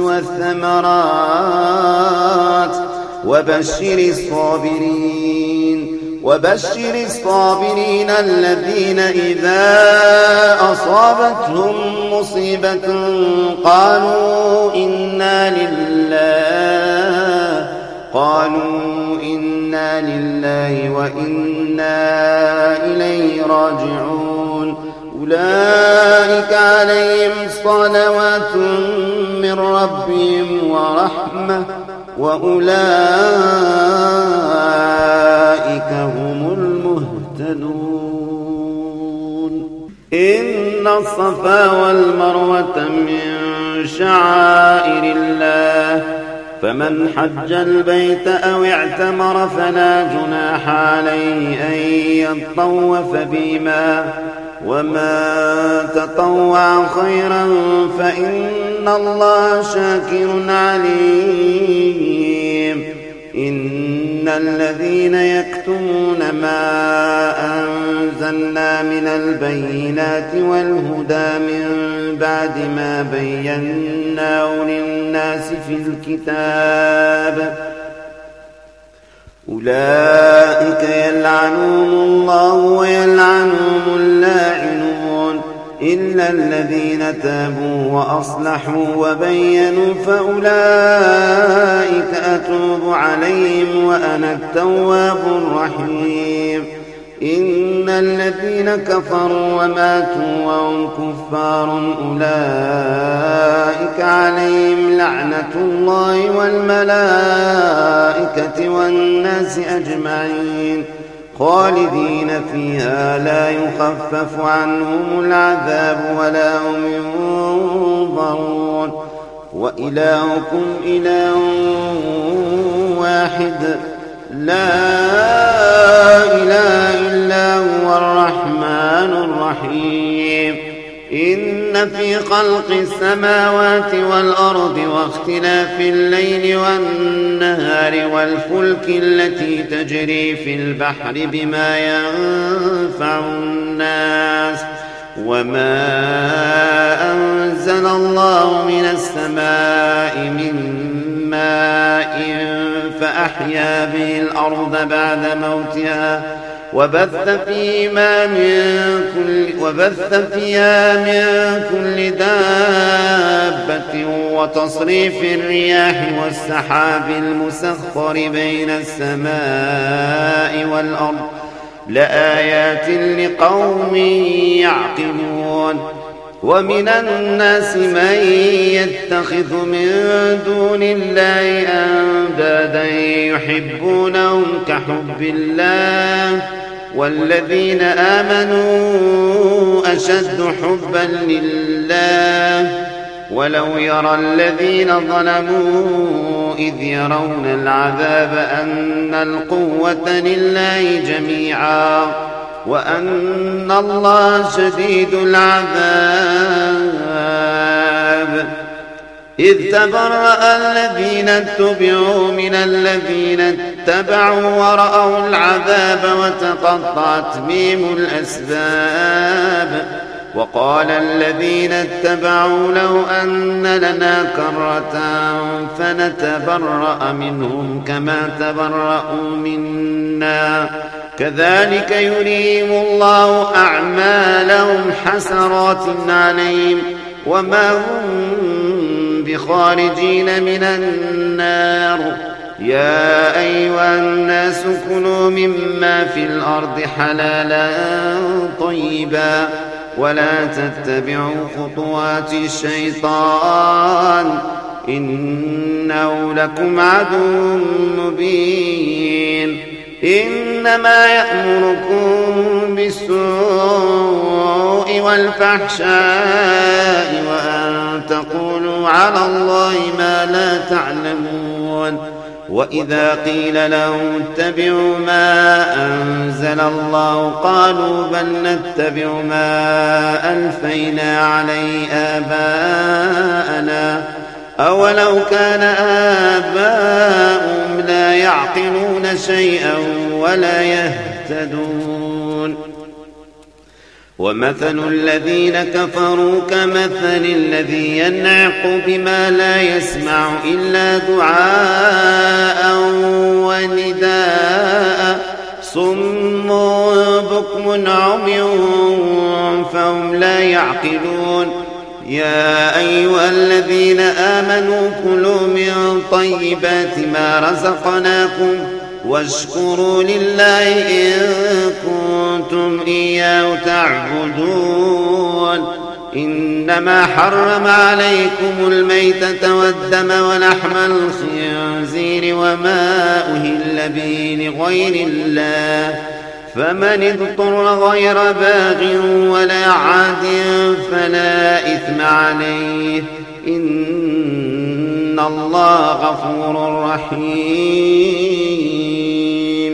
والثمرات وبشر الصابرين وبشر الصابرين الذين إذا أصابتهم مصيبة قالوا إنا لله قالوا إنا لله وإنا إليه راجعون أولئك عليهم صلوات من ربهم ورحمة وأولئك هم المهتدون إن الصفا والمروة من شعائر الله فمن حج البيت أو اعتمر فلا جناح عليه أن يطوف بهما وما تطوع خيرا فإن الله شاكر عليم إن الذين يكتمون ما أنزلنا من البينات والهدى من بعد ما بيناه للناس في الكتاب أولئك يلعنهم الله ويلعنهم اللاعنون إلا الذين تابوا وأصلحوا وبينوا فأولئك أتوب عليهم وأنا التواب الرحيم إن الذين كفروا وماتوا وهم كفار أولئك عليهم لعنة الله والملائكة والناس أجمعين خالدين فيها لا يخفف عنهم العذاب ولا هم ينظرون وإلهكم إله واحد لا إله إلا هو الرحمن الرحيم إن في خلق السماوات والأرض واختلاف الليل والنهار والفلك التي تجري في البحر بما ينفع الناس وما أنزل الله من السماء من ماء فأحيا به الأرض بعد موتها وبث فيها من كل وبث فيها من كل دابة وتصريف الرياح والسحاب المسخر بين السماء والأرض لآيات لقوم يعقلون ومن الناس من يتخذ من دون الله أندادا يحبونهم كحب الله والذين آمنوا أشد حبا لله ولو يرى الذين ظلموا إذ يرون العذاب أن القوة لله جميعا وأن الله شديد العذاب إذ تبرأ الذين اتبعوا من الذين اتبعوا ورأوا العذاب وتقطعت بهم الأسباب وقال الذين اتبعوا لو أن لنا كرة فنتبرأ منهم كما تبرأوا منا كذلك يريهم الله أعمالهم حسرات عليهم وما هم بخارجين من النار يا أيها الناس كلوا مما في الأرض حلالا طيبا ولا تتبعوا خطوات الشيطان إنه لكم عدو مبين إنما يأمركم بالسوء والفحشاء وأن تقولوا على الله ما لا تعلمون وإذا قيل لهم اتبعوا ما أنزل الله قالوا بل نتبع ما ألفينا عليه آباءنا أولو كان آباؤهم لا يعقلون شيئا ولا يهتدون ومثل الذين كفروا كمثل الذي ينعق بما لا يسمع إلا دعاء ونداء صم بكم عمي فهم لا يعقلون يا أيها الذين آمنوا كلوا من طيبات ما رزقناكم واشكروا لله إن كنتم إياه تعبدون إنما حرم عليكم الميتة والدم ولحم الخنزير وما أهل به لغير الله فمن اضطر غير باغ ولا عاد فلا إثم عليه إن الله غفور رحيم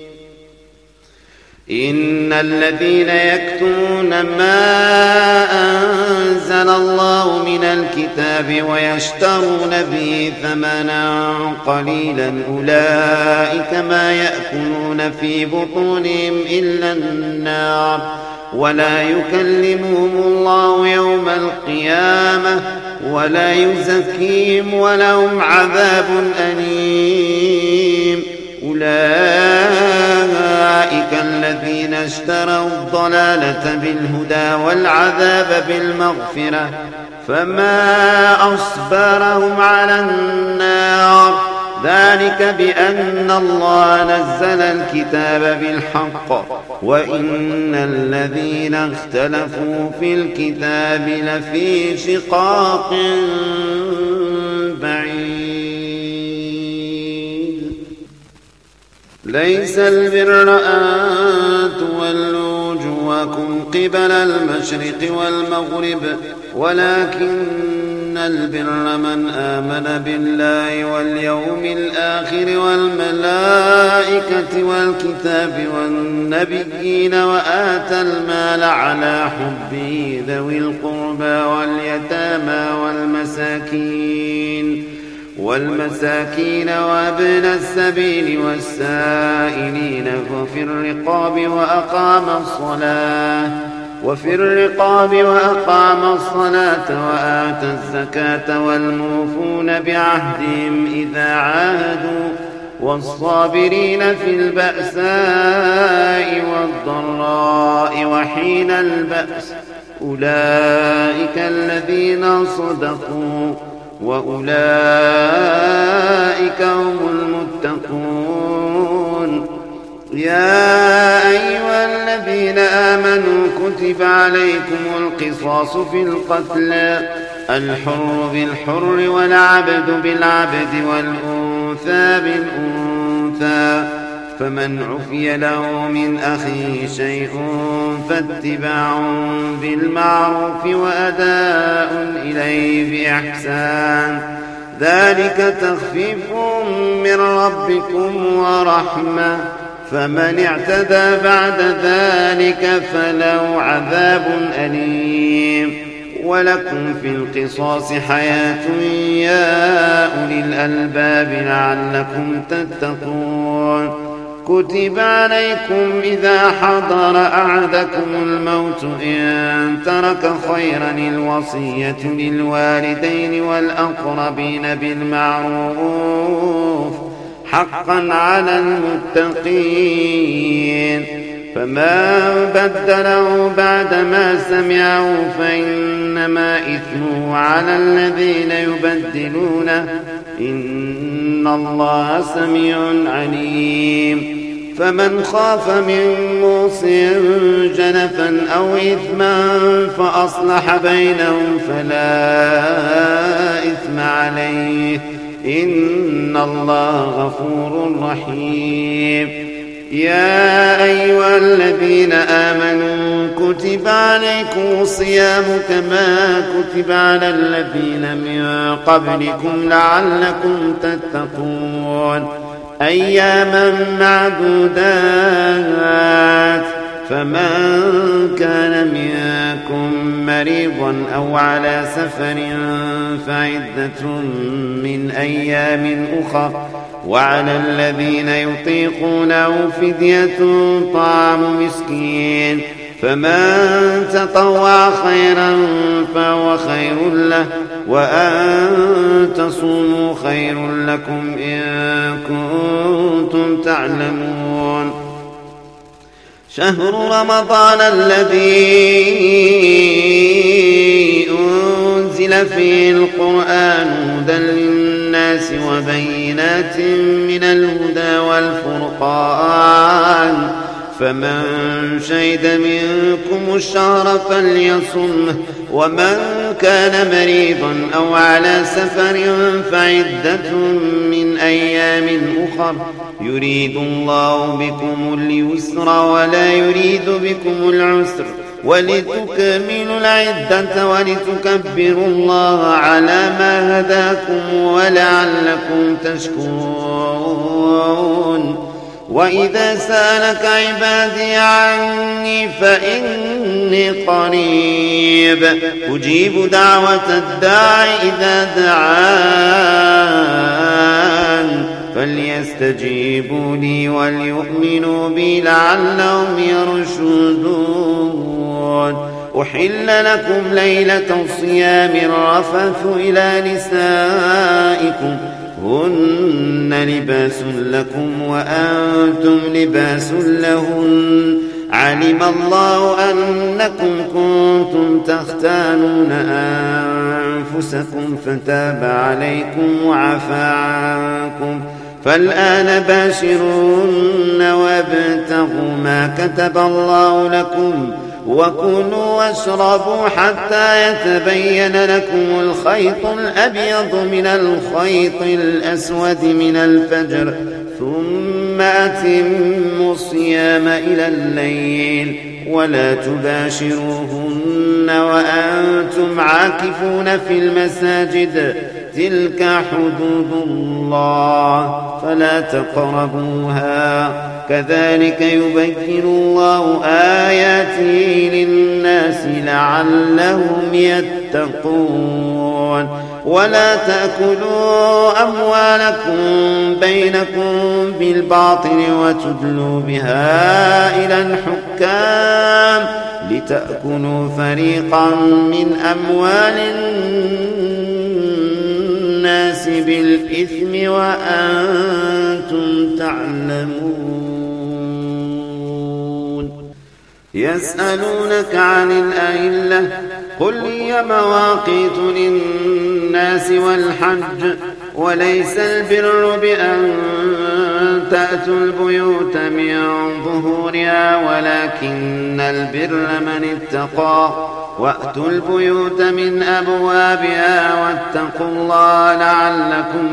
إن الذين يكتمون ما أنزل الله من الكتاب ويشترون به ثمنا قليلا أولئك ما يأكلون في بطونهم إلا النار ولا يكلمهم الله يوم القيامة ولا يزكيهم ولهم عذاب أليم أولئك الذين اشتروا الضلالة بالهدى والعذاب بالمغفرة فما أصبرهم على النار ذلك بأن الله نزل الكتاب بالحق وإن الذين اختلفوا في الكتاب لفي شقاق بعيد ليس البر أن تولوا وجوهكم قبل المشرق والمغرب ولكن البر من آمن بالله واليوم الآخر والملائكة والكتاب والنبيين وآتى المال على حبه ذوي القربى واليتامى والمساكين والمساكين وابن السبيل والسائلين وفي الرقاب وأقام الصلاة وفي الرقاب وأقام الصلاة وآتى الزكاة والموفون بعهدهم إذا عاهدوا والصابرين في البأساء والضراء وحين البأس أولئك الذين صدقوا وأولئك هم المتقون يا أيها الذين آمنوا كتب عليكم القصاص في القتلى الحر بالحر والعبد بالعبد والأنثى بالأنثى فمن عفي له من أخيه شيء فاتباع بالمعروف وأداء إليه بإحسان ذلك تخفيف من ربكم ورحمة فمن اعتدى بعد ذلك فله عذاب أليم ولكم في القصاص حياة يا أولي الألباب لعلكم تتقون كتب عليكم إذا حضر أحدكم الموت إن ترك خيرا الوصية للوالدين والأقربين بالمعروف حقا على المتقين فمن بدله بعدما سمعه فإنما إثمه على الذين يبدلونه إن الله سميع عليم فمن خاف من موص جنفا أو إثما فأصلح بينهم فلا إثم عليه إن الله غفور رحيم يا أيها الذين آمنوا كتب عليكم الصيام كما كتب على الذين من قبلكم لعلكم تتقون أياما معدودات فمن كان منكم مريضا أو على سفر فعدة من أيام أخر وعلى الذين يطيقونه فدية طعام مسكين فمن تطوع خيرا فهو خير له وأن تصوموا خير لكم إن كنتم تعلمون شهر رمضان الذي أنزل فيه القرآن هدى للناس وبينات من الهدى والفرقان فمن شهد منكم الشهر فليصمه ومن كان مريضا أو على سفر فعدة من أيام أخر يريد الله بكم اليسر ولا يريد بكم العسر ولتكملوا العدة ولتكبروا الله على ما هداكم ولعلكم تشكرون وإذا سألك عبادي عني فإني قريب أجيب دعوة الداع إذا دعان فليستجيبوا لي وليؤمنوا بي لعلهم يرشدون أحل لكم ليلة الصيام الرفث إلى نسائكم هن لباس لكم وأنتم لباس لهن علم الله أنكم كنتم تختانون أنفسكم فتاب عليكم وعفى عنكم فالآن باشرون وابتغوا ما كتب الله لكم وكلوا واشربوا حتى يتبين لكم الخيط الأبيض من الخيط الأسود من الفجر ثم أتموا الصيام إلى الليل ولا تباشروهن وأنتم عاكفون في المساجد تلك حدود الله فلا تقربوها كذلك يبين الله آياته للناس لعلهم يتقون ولا تأكلوا أموالكم بينكم بالباطل وتدلوا بها إلى الحكام لتأكلوا فريقا من أموال الناس بالإثم وأنتم تعلمون يسألونك عن الأهلة قل هي مواقيت للناس والحج وليس البر بأن تأتوا البيوت من ظهورها ولكن البر من اتقى وأتوا البيوت من أبوابها واتقوا الله لعلكم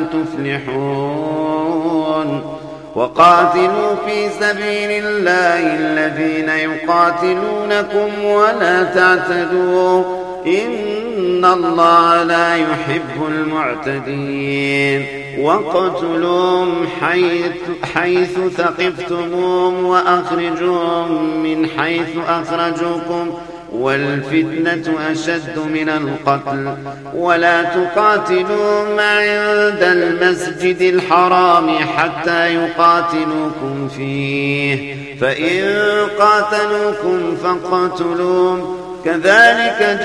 تفلحون وقاتلوا في سبيل الله الذين يقاتلونكم ولا تعتدوا إن الله لا يحب المعتدين وقتلوهم حيث, حيث ثقفتموهم وأخرجوهم من حيث أخرجوكم والفتنة أشد من القتل ولا تقاتلوهم عند المسجد الحرام حتى يقاتلوكم فيه فإن قاتلوكم فاقتلوهم كذلك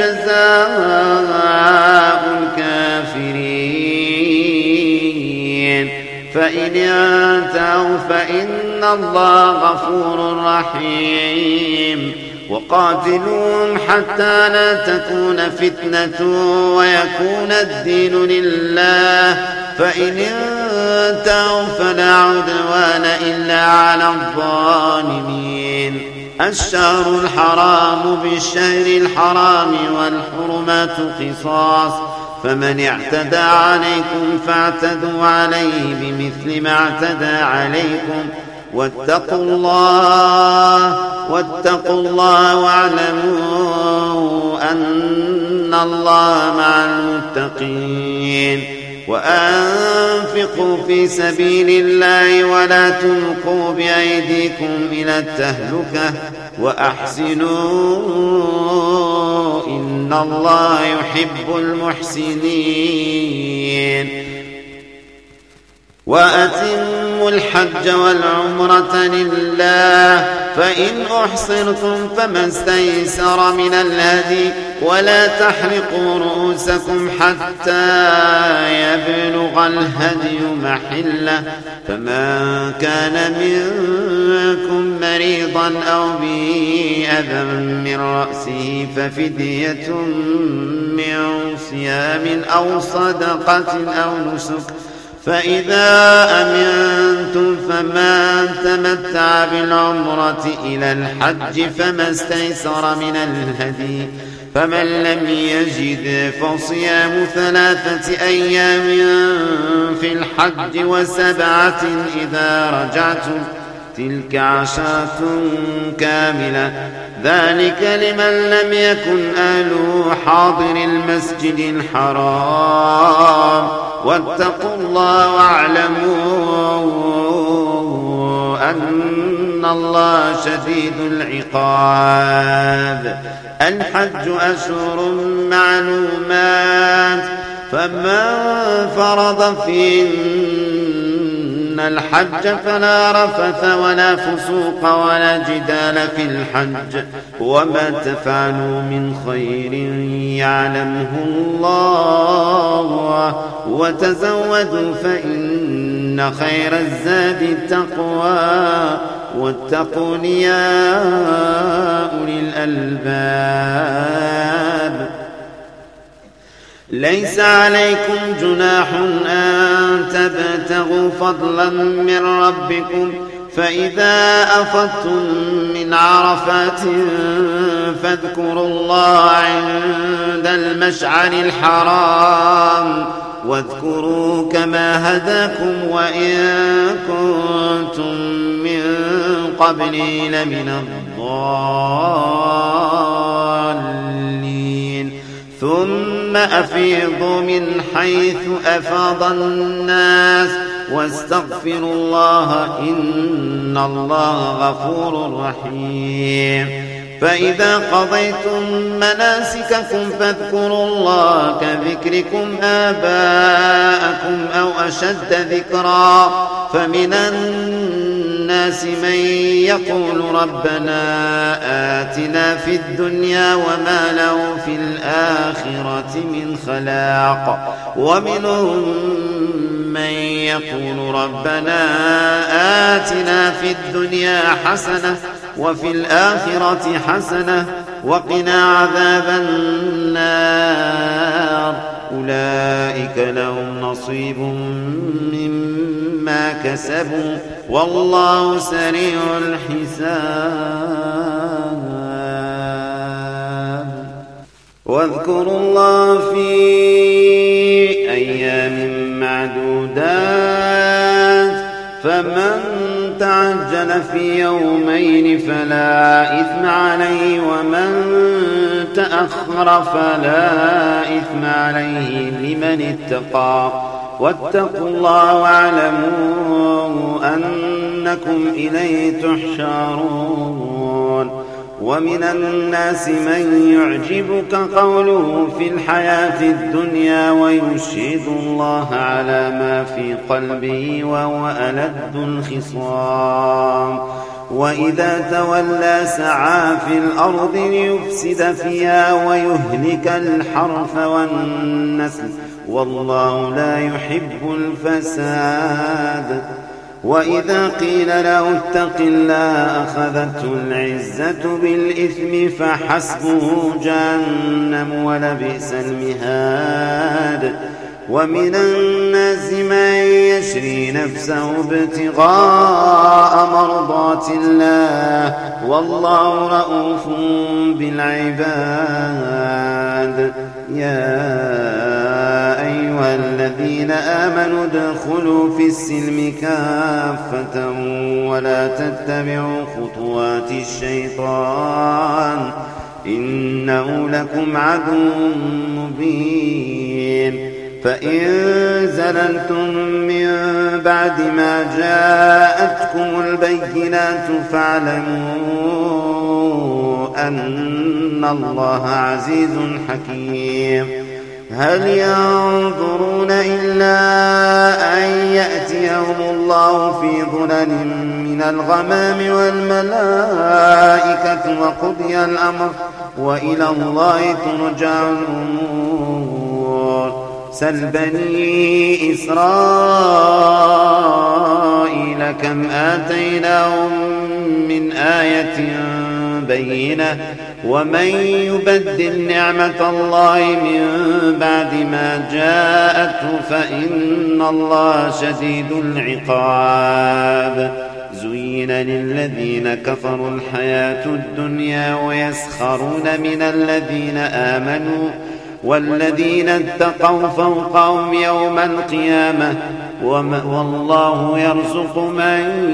جزاء الكافرين فإن انتهوا فإن الله غفور رحيم وقاتلوهم حتى لا تكون فتنة ويكون الدين لله فإن انتهوا فلا عدوان إلا على الظالمين الشهر الحرام بالشهر الحرام والحرمات قصاص فمن اعتدى عليكم فاعتدوا عليه بمثل ما اعتدى عليكم واتقوا الله واتقوا الله واعلموا أن الله مع المتقين. وأنفقوا في سبيل الله ولا تلقوا بأيديكم إلى التهلكة وأحسنوا إن الله يحب المحسنين. وأتموا الحج والعمرة لله فإن أحصرتم فما استيسر من الهدي ولا تحلقوا رؤوسكم حتى يبلغ الهدي محله فمن كان منكم مريضا أو به أذى من رأسه ففدية من صيام أو صدقة أو نسك فإذا أمنتم فمن تمتع بالعمرة إلى الحج فما استيسر من الهدي فمن لم يجد فصيام ثلاثة أيام في الحج وسبعة إذا رجعتم تلك عشرة كاملة ذلك لمن لم يكن أهله حاضر المسجد الحرام. واتقوا الله واعلموا أن الله شديد العقاب. الحج أشهر معلومات فمن فرض فيهن الحج فلا رفث ولا فسوق ولا جدال في الحج وما تفعلوا من خير يعلمه الله وتزودوا فإن خير الزاد التقوى واتقون يا أولي الألباب. ليس عليكم جناح أن تبتغوا فضلا من ربكم فإذا أفضتم من عرفات فاذكروا الله عند المشعر الحرام واذكروا كما هداكم وإن كنتم من قبله لمن الضالين. ثم أفيضوا من حيث أفاض الناس واستغفروا الله إن الله غفور رحيم. فإذا قضيتم مناسككم فاذكروا الله كذكركم آباءكم أو أشد ذكرا فمن الناس من يقول ربنا آتنا في الدنيا وما له في الآخرة من خلاق ومنهم من يقول ربنا آتنا في الدنيا حسنة وفي الآخرة حسنة وقنا عذاب النار. أولئك لهم نصيب مما كسبوا والله سريع الحساب. واذكروا الله في أيام معدودات فمن تعجل في يومين فلا إثم عليه ومن تأخر فلا إثم عليه لمن اتقى. واتقوا الله واعلموا أنكم إليه تحشرون. ومن الناس من يعجبك قوله في الحياة الدنيا ويشهد الله على ما في قلبه وهو ألد الخصام وإذا تولى سعى في الأرض ليفسد فيها ويهلك الحرث والنسل والله لا يحب الفساد. وإذا قيل له اتق الله أخذته العزة بالإثم فحسبه جهنم ولبئس المهاد. ومن الناس من يشري نفسه ابتغاء مرضات الله والله رؤوف بالعباد. يا أيها الذين آمنوا ادخلوا في السلم كافة ولا تتبعوا خطوات الشيطان إنه لكم عدو مبين فإن زللتم من بعد ما جاءتكم البينات فاعلموا أن الله عزيز حكيم هل ينظرون إلا أن يأتيهم الله في ظلل من الغمام والملائكة وقضي الأمر وإلى الله ترجع الأمور سل بني إسرائيل كم آتيناهم من آية بينة ومن يبدل نعمة الله من بعد ما جاءته فإن الله شديد العقاب زين للذين كفروا الحياة الدنيا ويسخرون من الذين آمنوا والذين اتقوا فوقهم يوم القيامة والله يرزق من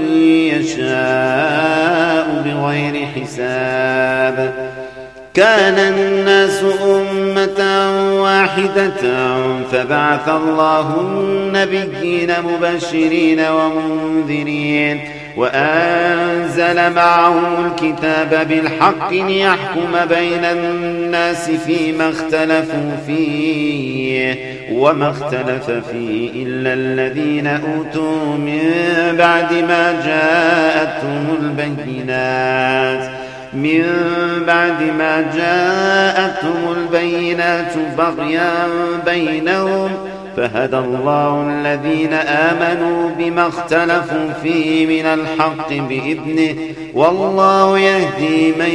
يشاء بغير حساب كان الناس أمة واحدة فبعث الله النبيين مبشرين ومنذرين وأنزل معهم الكتاب بالحق ليحكم بين الناس فيما اختلفوا فيه وما اختلف فيه إلا الذين أوتوا من بعد ما جاءتهم البينات من بعد ما جاءتهم البينات بغيا بينهم فهدى الله الذين آمنوا بما اختلفوا فيه من الحق بإذنه والله يهدي من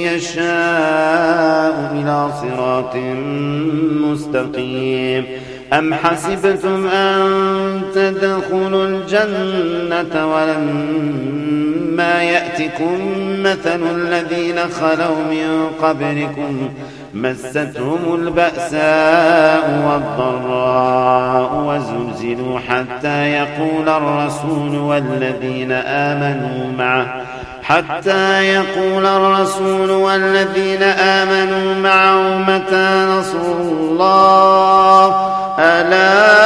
يشاء إلى صراط مستقيم أم حسبتم أن تدخلوا الجنة ولما يأتكم مثل الذين خلوا من قبلكم مستهم البأساء والضراء وزلزلوا حتى يقول الرسول والذين آمنوا معه حتى يقول الرسول والذين آمنوا معه متى نصر الله ألا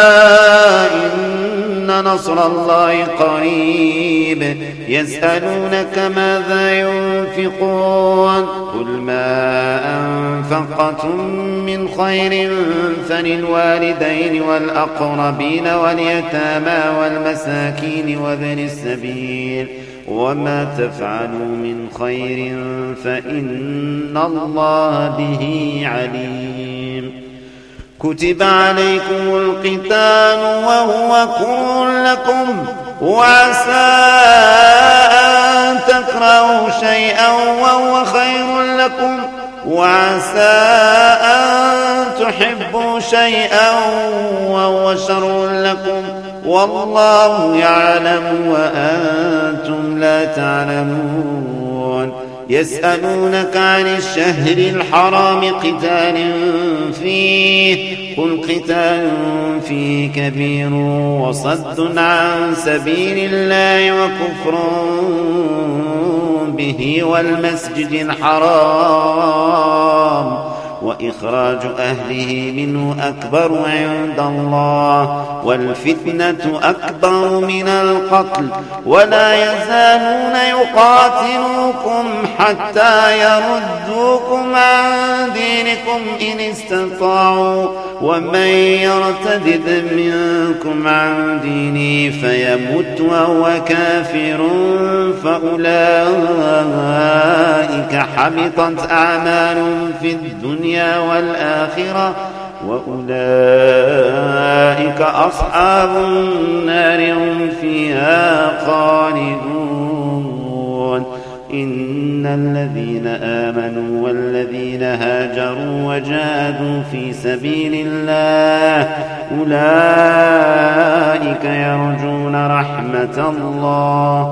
إن نصر الله قريب يسألونك ماذا ينفقون قل ما أنفقتم من خير فللوالدين والأقربين واليتامى والمساكين وابن السبيل وما تفعلوا من خير فإن الله به عليم كتب عليكم القتال وهو كره لكم وعسى أن تكرهوا شيئا وهو خير لكم وعسى أن تحبوا شيئا وهو شر لكم والله يعلم وأنتم لا تعلمون يسألونك عن الشهر الحرام قتال فيه قل قتال فيه كبير وصد عن سبيل الله وكفر به والمسجد الحرام وإخراج أهله منه أكبر عند الله والفتنة أكبر من القتل ولا يزالون يقاتلوكم حتى يردوكم عن دينكم إن استطاعوا ومن يرتد منكم عن دينه فيمت وهو كافر فأولئك حبطت أعمالهم في الدنيا والآخرة وأولئك أصحاب النار هم فيها خالدون إن الذين آمنوا والذين هاجروا وجاهدوا في سبيل الله أولئك يرجون رحمة الله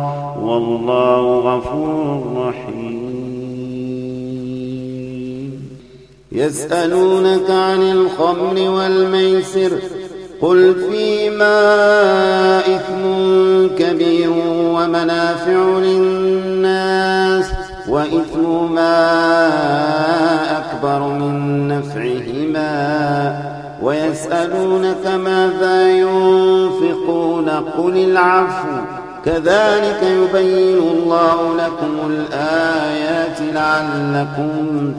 والله غفور رحيم يسألونك عن الخمر والميسر قل فيما إثم كبير ومنافع للناس وإثمهما أكبر من نفعهما ويسألونك ماذا ينفقون قل العفو كذلك يبين الله لكم الآيات لعلكم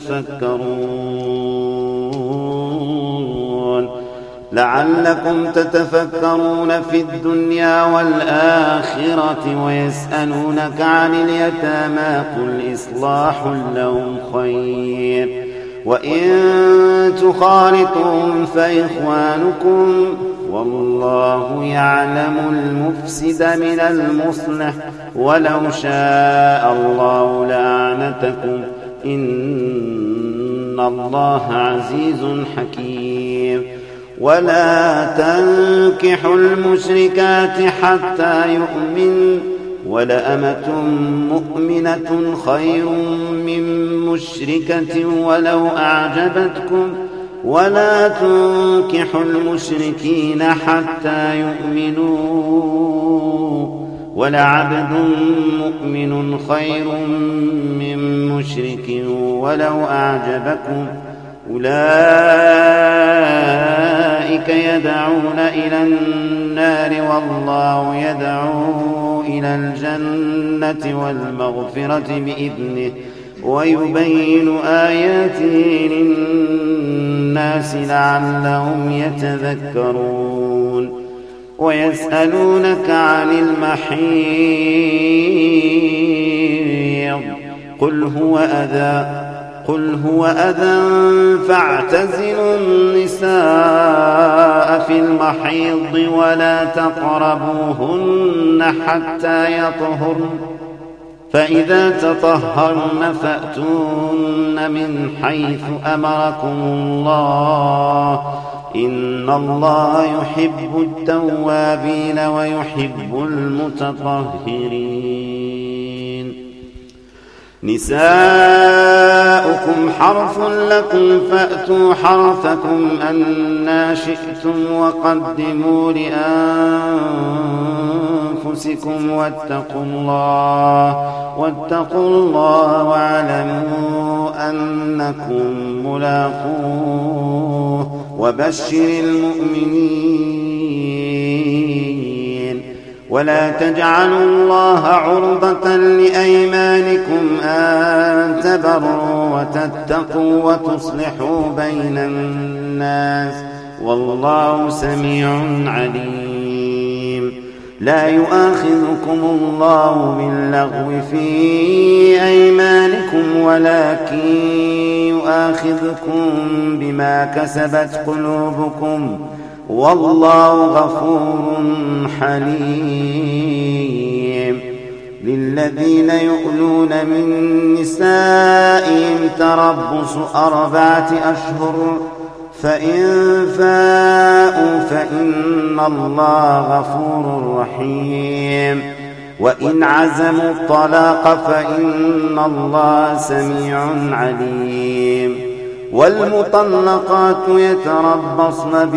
تتفكرون لعلكم تتفكرون في الدنيا والآخرة ويسألونك عن اليتامى قل إصلاح لهم خير وإن تخالطوهم فإخوانكم والله يعلم المفسد من المصلح ولو شاء الله لأعنتكم إن الله عزيز حكيم ولا تنكحوا المشركات حتى يؤمن ولأمة مؤمنة خير من مشركة ولو أعجبتكم ولا تنكحوا المشركين حتى يؤمنوا ولعبد مؤمن خير من مشرك ولو أعجبكم أولئك يدعون إلى النار والله يدعو إلى الجنة والمغفرة بإذنه ويبين آياته للناس لعلهم يتذكرون ويسألونك عن المحيض قل هو أذى قل هو أذى فاعتزلوا النساء في المحيض ولا تقربوهن حتى يطهرن فإذا تطهرن فأتون من حيث أمركم الله إن الله يحب التوابين ويحب المتطهرين نساؤكم حرث لكم فأتوا حرثكم أنى شئتم وقدموا لأنفسكم واتقوا الله واتقوا الله واعلموا أنكم ملاقوه وبشر المؤمنين ولا تجعلوا الله عرضة لأيمانكم أن تبروا وتتقوا وتصلحوا بين الناس والله سميع عليم لا يؤاخذكم الله باللغو في أيمانكم ولكن يؤاخذكم بما كسبت قلوبكم والله غفور حليم للذين يؤلون من نسائهم تربص أربعة أشهر فإن فاءوا فإن الله غفور رحيم وإن عزموا الطلاق فإن الله سميع عليم والمطلقات يتربصن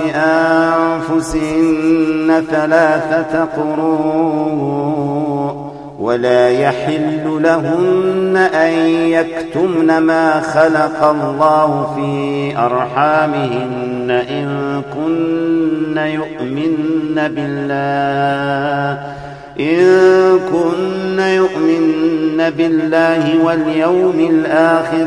بأنفسهن ثلاثة قروء ولا يحل لهن أن يكتمن ما خلق الله في أرحامهن إن كن يؤمن بالله إن كن يؤمن بالله واليوم الآخر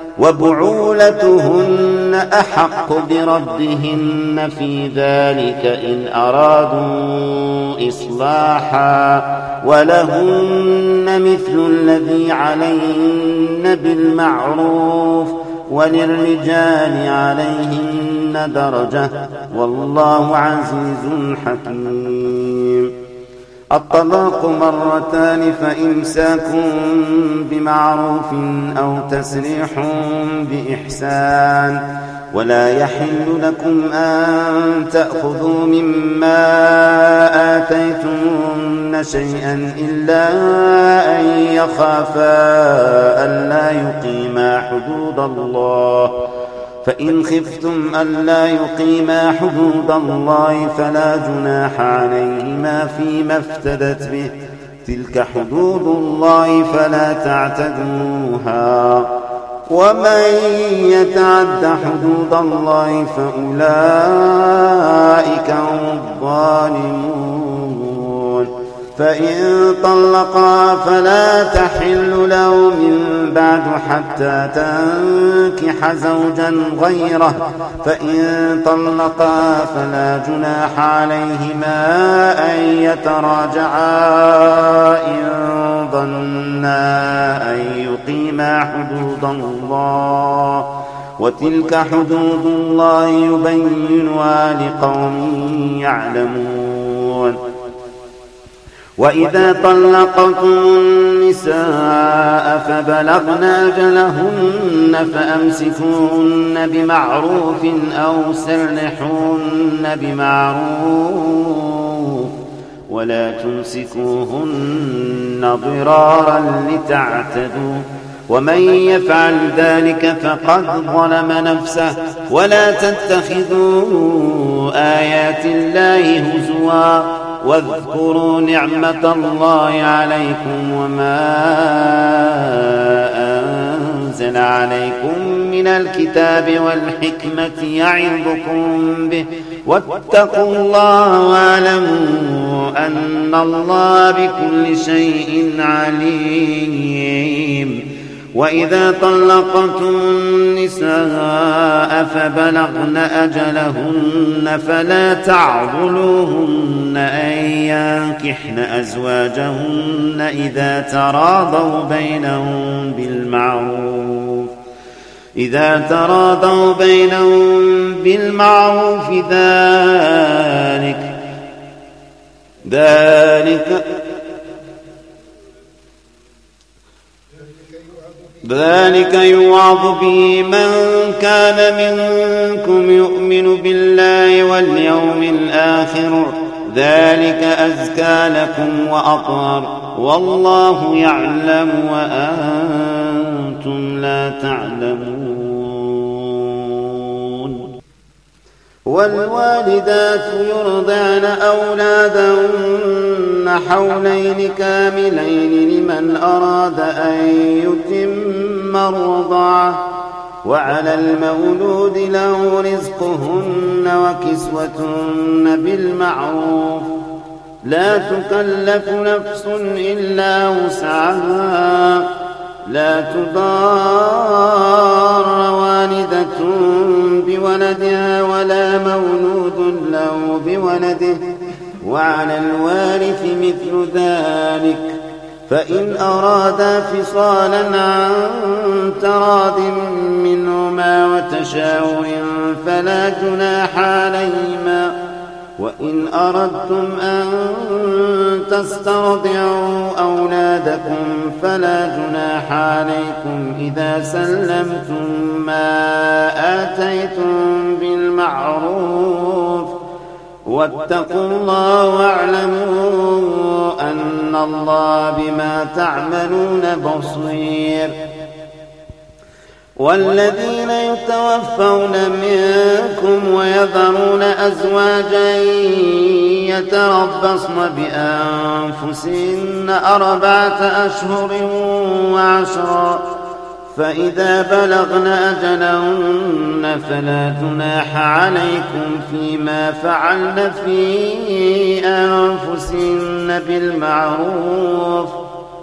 وبعولتهن أحق بردهن في ذلك إن أرادوا إصلاحا ولهن مثل الذي عليهن بالمعروف وللرجال عليهن درجة والله عزيز حكيم الطلاق مرتان فإمساك بمعروف أو تسريح بإحسان ولا يحل لكم أن تأخذوا مما آتيتموهن يفعلن شيئا إلا أن يخافا ألا يقيما حدود الله فإن خفتم ألا يقيما حدود الله فلا جناح عليهما فيما افتدت به تلك حدود الله فلا تعتدوها ومن يتعد حدود الله فأولئك هم الظالمون فإن طلقا فلا تحل له من بعد حتى تنكح زوجا غيره فإن طلقا فلا جناح عليهما أن يتراجعا إن ظنا أن يقيما حدود الله وتلك حدود الله يبينها لقوم يعلمون وإذا طلقتم النساء فبلغن أجلهن فأمسكوهن بمعروف أو سرحوهن بمعروف ولا تمسكوهن ضرارا لتعتدوا ومن يفعل ذلك فقد ظلم نفسه ولا تتخذوا آيات الله هزوا واذكروا نعمة الله عليكم وما أنزل عليكم من الكتاب والحكمة يعظكم به واتقوا الله واعلموا أن الله بكل شيء عليم وإذا طلقتم النساء فبلغن أجلهن فلا تعضلوهن أن ينكحن أزواجهن إذا تراضوا بينهم بالمعروف إذا تراضوا بينهم بالمعروف ذلك ذلك ذلك يوعظ به من كان منكم يؤمن بالله واليوم الآخر ذلك أزكى لكم وأطهر والله يعلم وأنتم لا تعلمون والوالدات يرضعن أولادهن حولين كاملين لمن أراد أن يتم الرضاعة وعلى المولود له رزقهن وكسوتهن بالمعروف لا تكلف نفس إلا وسعها لا تضار والدة بولدها ولا مولود له بولده وعلى الوارث مثل ذلك فإن أرادا فصالا عن تراض منهما وتشاور فلا جناح عليهما وإن أردتم أن تسترضعوا أولادكم فلا جناح عليكم إذا سلمتم ما آتيتم بالمعروف واتقوا الله واعلموا أن الله بما تعملون بصير والذين يتوفون منكم ويذرون أزواجا يتربصن بأنفسهن أربعة أشهر وعشرا فإذا بلغن أجلهن فلا جناح عليكم فيما فعلن في أنفسهن بالمعروف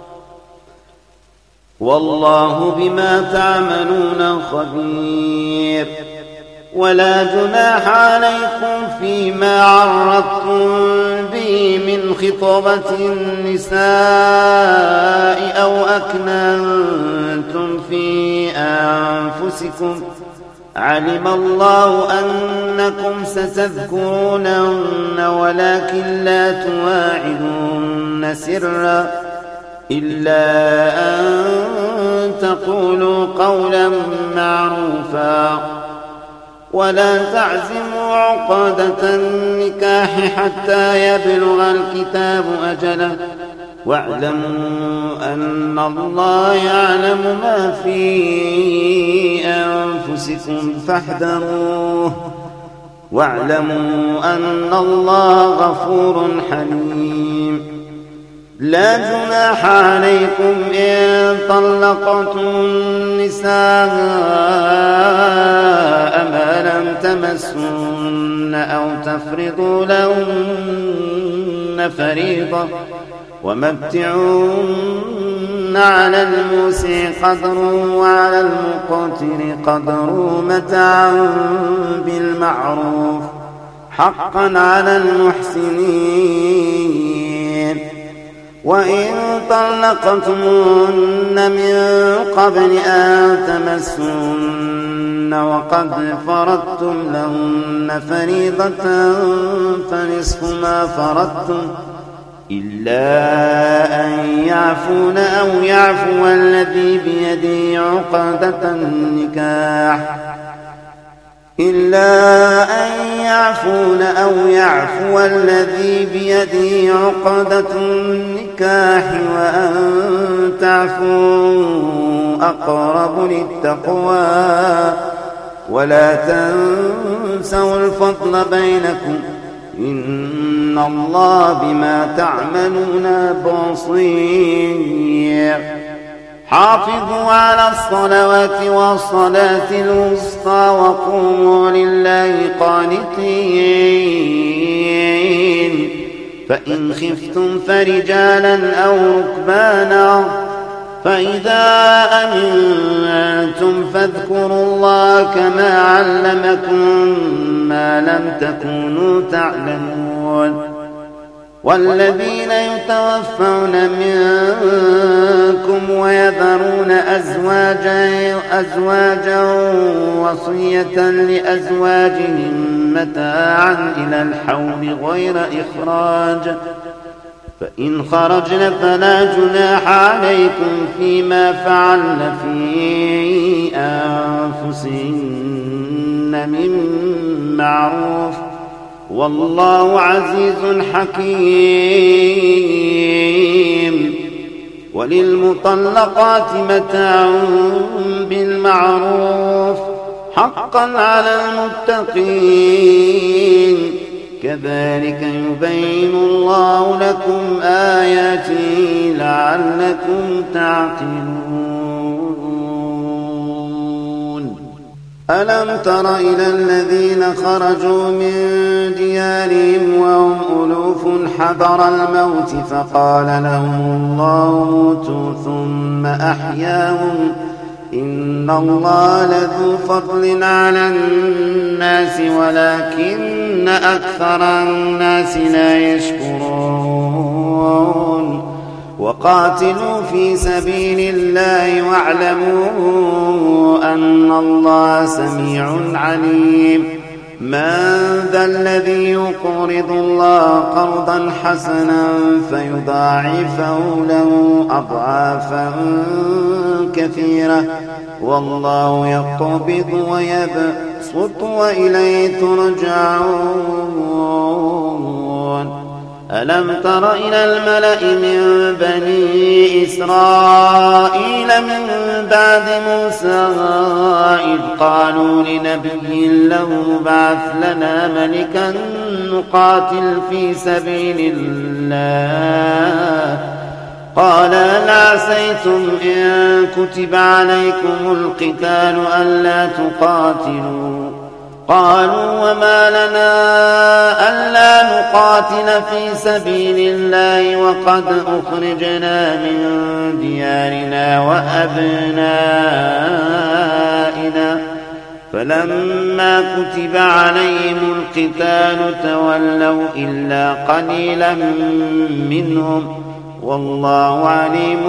والله بما تعملون خبير ولا جناح عليكم فيما عرضتم به من خطبة النساء أو أكننتم في أنفسكم علم الله أنكم ستذكرونهن ولكن لا تواعدوهن سرا إلا أن تقولوا قولا معروفا ولا تعزموا عقدة النكاح حتى يبلغ الكتاب أجله واعلموا أن الله يعلم ما في أنفسكم فاحذروه واعلموا أن الله غفور حليم. لا جناح عليكم إن طلقتم النساء ما لم تمسن أو تفرضوا لهن فريضة ومتعوهن على الموسع قدره وعلى المقتر قدره متاعا بالمعروف حقا على المحسنين. وإن طلقتموهن من قبل أن تمسوهن وقد فرضتم لهن فريضة فنصف ما فرضتم إلا أن يعفون أو يعفو الذي بيده عقدة النكاح إلا أن يعفون أو يعفو الذي بيده عقدة النكاح وأن تعفوا أقرب للتقوى ولا تنسوا الفضل بينكم إن الله بما تعملون بصير. حافظوا على الصلوات والصلاة الوسطى وقوموا لله قانتين. فإن خفتم فرجالا أو ركبانا فإذا أمنتم فاذكروا الله كما علمكم ما لم تكونوا تعلمون. والذين يتوفون منكم ويذرون أزواجا, أزواجا وصية لأزواجهم متاعا إلى الحول غير إخراج فإن خرجن فلا جناح عليكم فيما فعلن في أنفسهن من معروف والله عزيز حكيم. وللمطلقات متاع بالمعروف حقا على المتقين كذلك يبين الله لكم آياته لعلكم تعقلون. ألم تر إلى الذين خرجوا من ديارهم وهم ألوف حذر الموت فقال لهم الله موتوا ثم أحياهم إن الله لذو فضل على الناس ولكن أكثر الناس لا يشكرون. وقاتلوا في سبيل الله واعلموا أن الله سميع عليم. من ذا الذي يقرض الله قرضا حسنا فيضاعفه له أضعافا كثيرة والله يقبض ويبسط وإليه ترجعون. ألم تر إلى الملأ من بني إسرائيل من بعد موسى إذ قالوا لنبي له بعث لنا ملكا نقاتل في سبيل الله قال هل عسيتم إن كتب عليكم القتال ألا تقاتلوا قالوا وما لنا ألا نقاتل في سبيل الله وقد أخرجنا من ديارنا وأبنائنا فلما كتب عليهم القتال تولوا إلا قليلا منهم والله عليم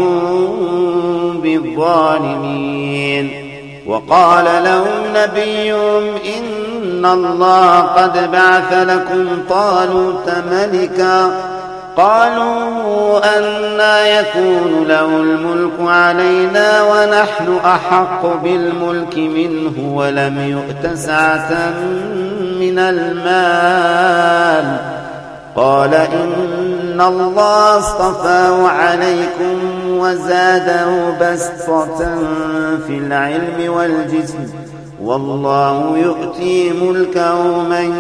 بالظالمين. وقال لهم نبيهم إن الله قد بعث لكم طالوت ملكا قالوا أنى يكون له الملك علينا ونحن أحق بالملك منه ولم يؤت سعة من المال. قال إن الله اصطفاه عليكم وزاده بسطة في العلم والجسم والله يؤتي ملكه من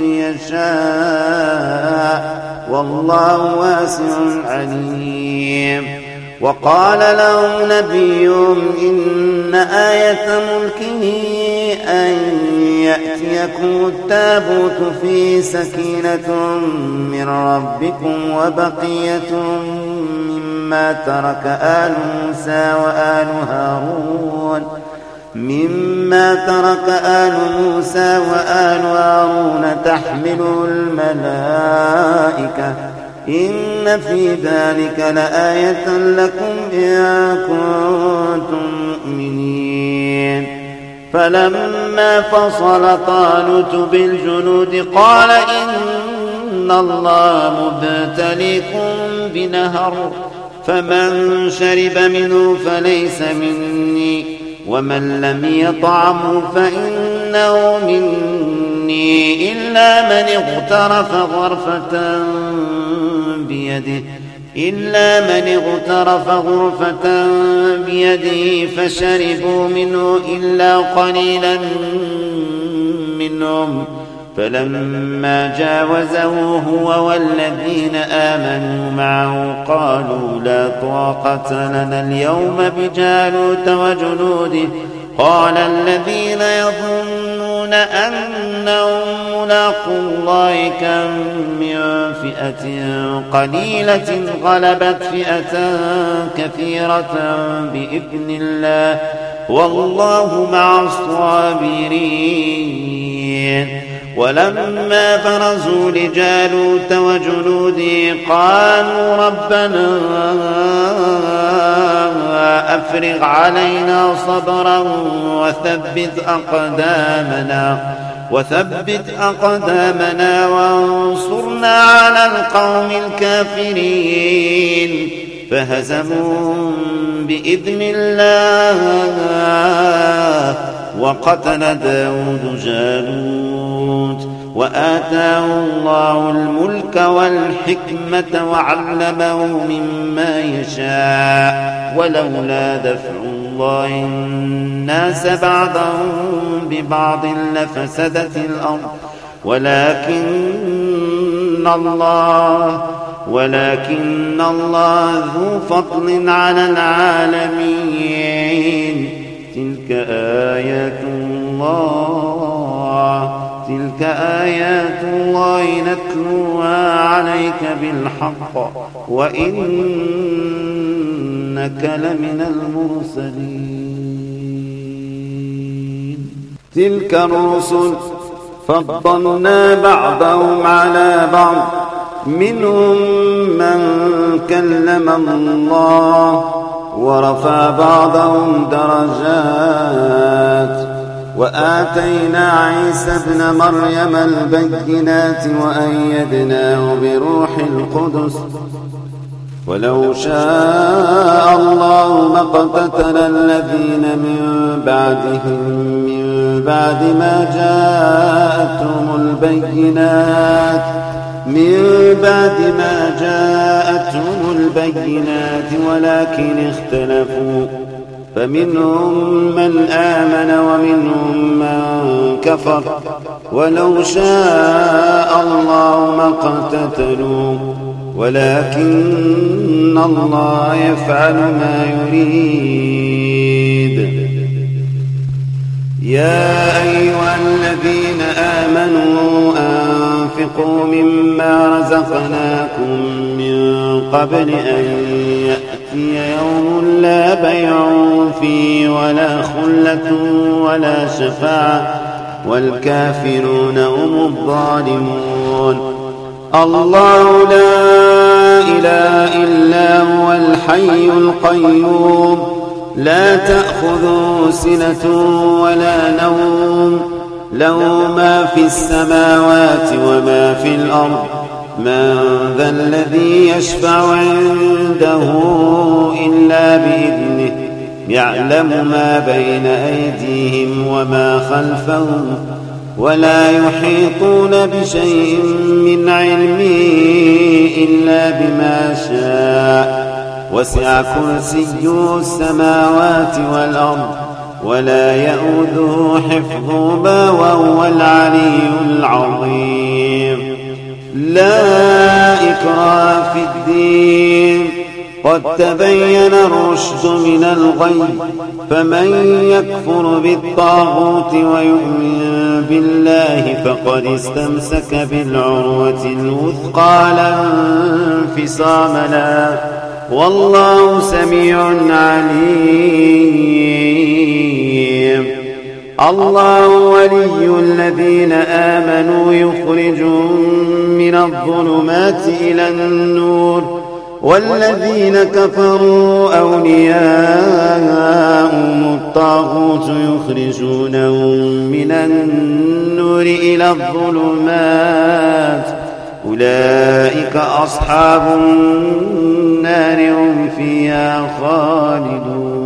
يشاء والله واسع عليم. وقال له نبيهم إن آية ملكه أن يأتيكم التابوت فيه سكينة من ربكم وبقية مما ترك آل موسى وآل هارون مما ترك آل موسى وآل هارون تحمله الملائكة إن في ذلك لآية لكم إن كنتم مؤمنين. فلما فصل طالوت بالجنود قال إن الله مبتليكم بنهر فمن شرب منه فليس مني ومن لم يطعمه فإنه مني إلا من اغترف غرفة بيده إلا من اغترف غرفة بيده فشربوا منه إلا قليلا منهم. فلما جاوزه هو والذين آمنوا معه قالوا لا طاقة لنا اليوم بجالوت وجنوده. قال الذين يظنون أنهم ملاقو الله كم من فئة قليلة غلبت فئة كثيرة بإذن الله والله مع الصابرين. ولما برزوا لجالوت وجنوده قالوا ربنا أفرغ علينا صبرا وثبت أقدامنا وثبت أقدامنا وانصرنا على القوم الكافرين. فهزموهم بإذن الله وقتل داود جالوت وآتاه الله الملك والحكمة وعلمه مما يشاء ولولا دفع الله الناس بعضهم ببعض لفسدت الأرض ولكن الله ولكن الله ذو فضل على العالمين. تلك آيات الله تلك آيات الله نتلوها عليك بالحق وإنك لمن المرسلين. تلك الرسل فضلنا بعضهم على بعض منهم من كلم الله ورفع بعضهم درجات وآتينا عيسى ابن مريم البينات وأيدناه بروح القدس ولو شاء الله ما اقتتل الذين من بعدهم من بعد ما جاءتهم البينات من بعد ما جاءتهم البينات ولكن اختلفوا فمنهم من آمن ومنهم من كفر ولو شاء الله ما اقتتلوا ولكن الله يفعل ما يريد. يا أيها الذين آمنوا أنفقوا مما رزقناكم من قبل أن يأتي يوم لا بيع فيه ولا خلة ولا شفاعة والكافرون هم الظالمون. الله لا إله إلا هو الحي القيوم لا تأخذه سنة ولا نوم له ما في السماوات وما في الأرض من ذا الذي يشفع عنده إلا بإذنه يعلم ما بين أيديهم وما خلفهم ولا يحيطون بشيء من علمه إلا بما شاء وسع كرسيه السماوات والأرض ولا يئوده حفظهما وهو العلي العظيم. لا إكراه في الدين قد تبين الرشد من الغي فمن يكفر بالطاغوت ويؤمن بالله فقد استمسك بالعروة الوثقى لا انفصام لها والله سميع عليم. الله ولي الذين آمنوا يخرجهم من الظلمات إلى النور والذين كفروا أولياءهم الطاغوت يخرجونهم من النور إلى الظلمات أولئك أصحاب النار هم فيها خالدون.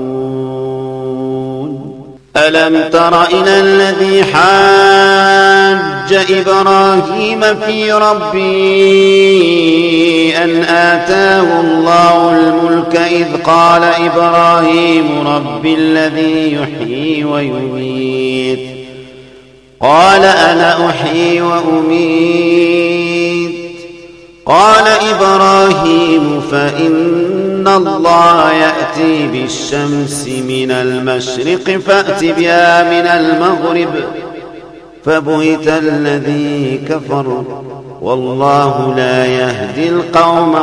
ألم تر إلى الذي حاج إبراهيم في ربه أن آتاه الله الملك إذ قال إبراهيم رب الذي يحيي ويميت قال أنا أحيي وأميت قال إبراهيم فإن الله يأتي بالشمس من المشرق فأت بها من المغرب فبهت الذي كفر والله لا يهدي القوم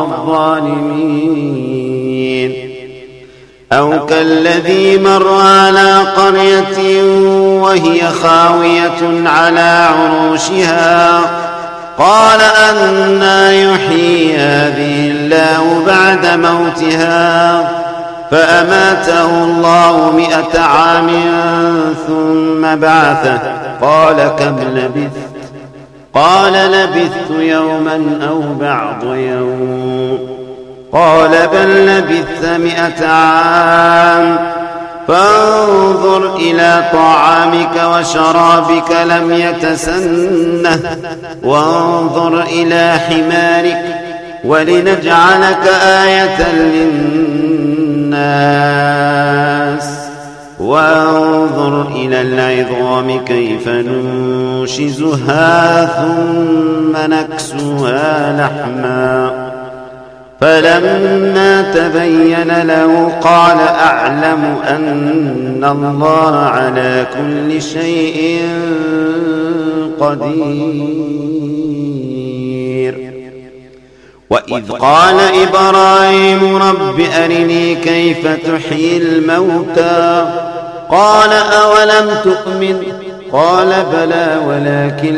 الظالمين. أو كالذي مر على قرية وهي خاوية على عروشها قال أنى يحيي هذه الله بعد موتها فأماته الله مئة عام ثم بعثه قال كم لبثت قال لبثت يوما أو بعض يوم قال بل لبثت مئة عام فانظر إلى طعامك وشرابك لم يتسنه وانظر إلى حمارك ولنجعلك آية للناس وانظر إلى العظام كيف ننشزها ثم نكسوها لحما فلما تبين له قال أعلم أن الله على كل شيء قدير. وإذ قال إبراهيم رب أرني كيف تحيي الموتى قال أولم تؤمن قال بلى ولكن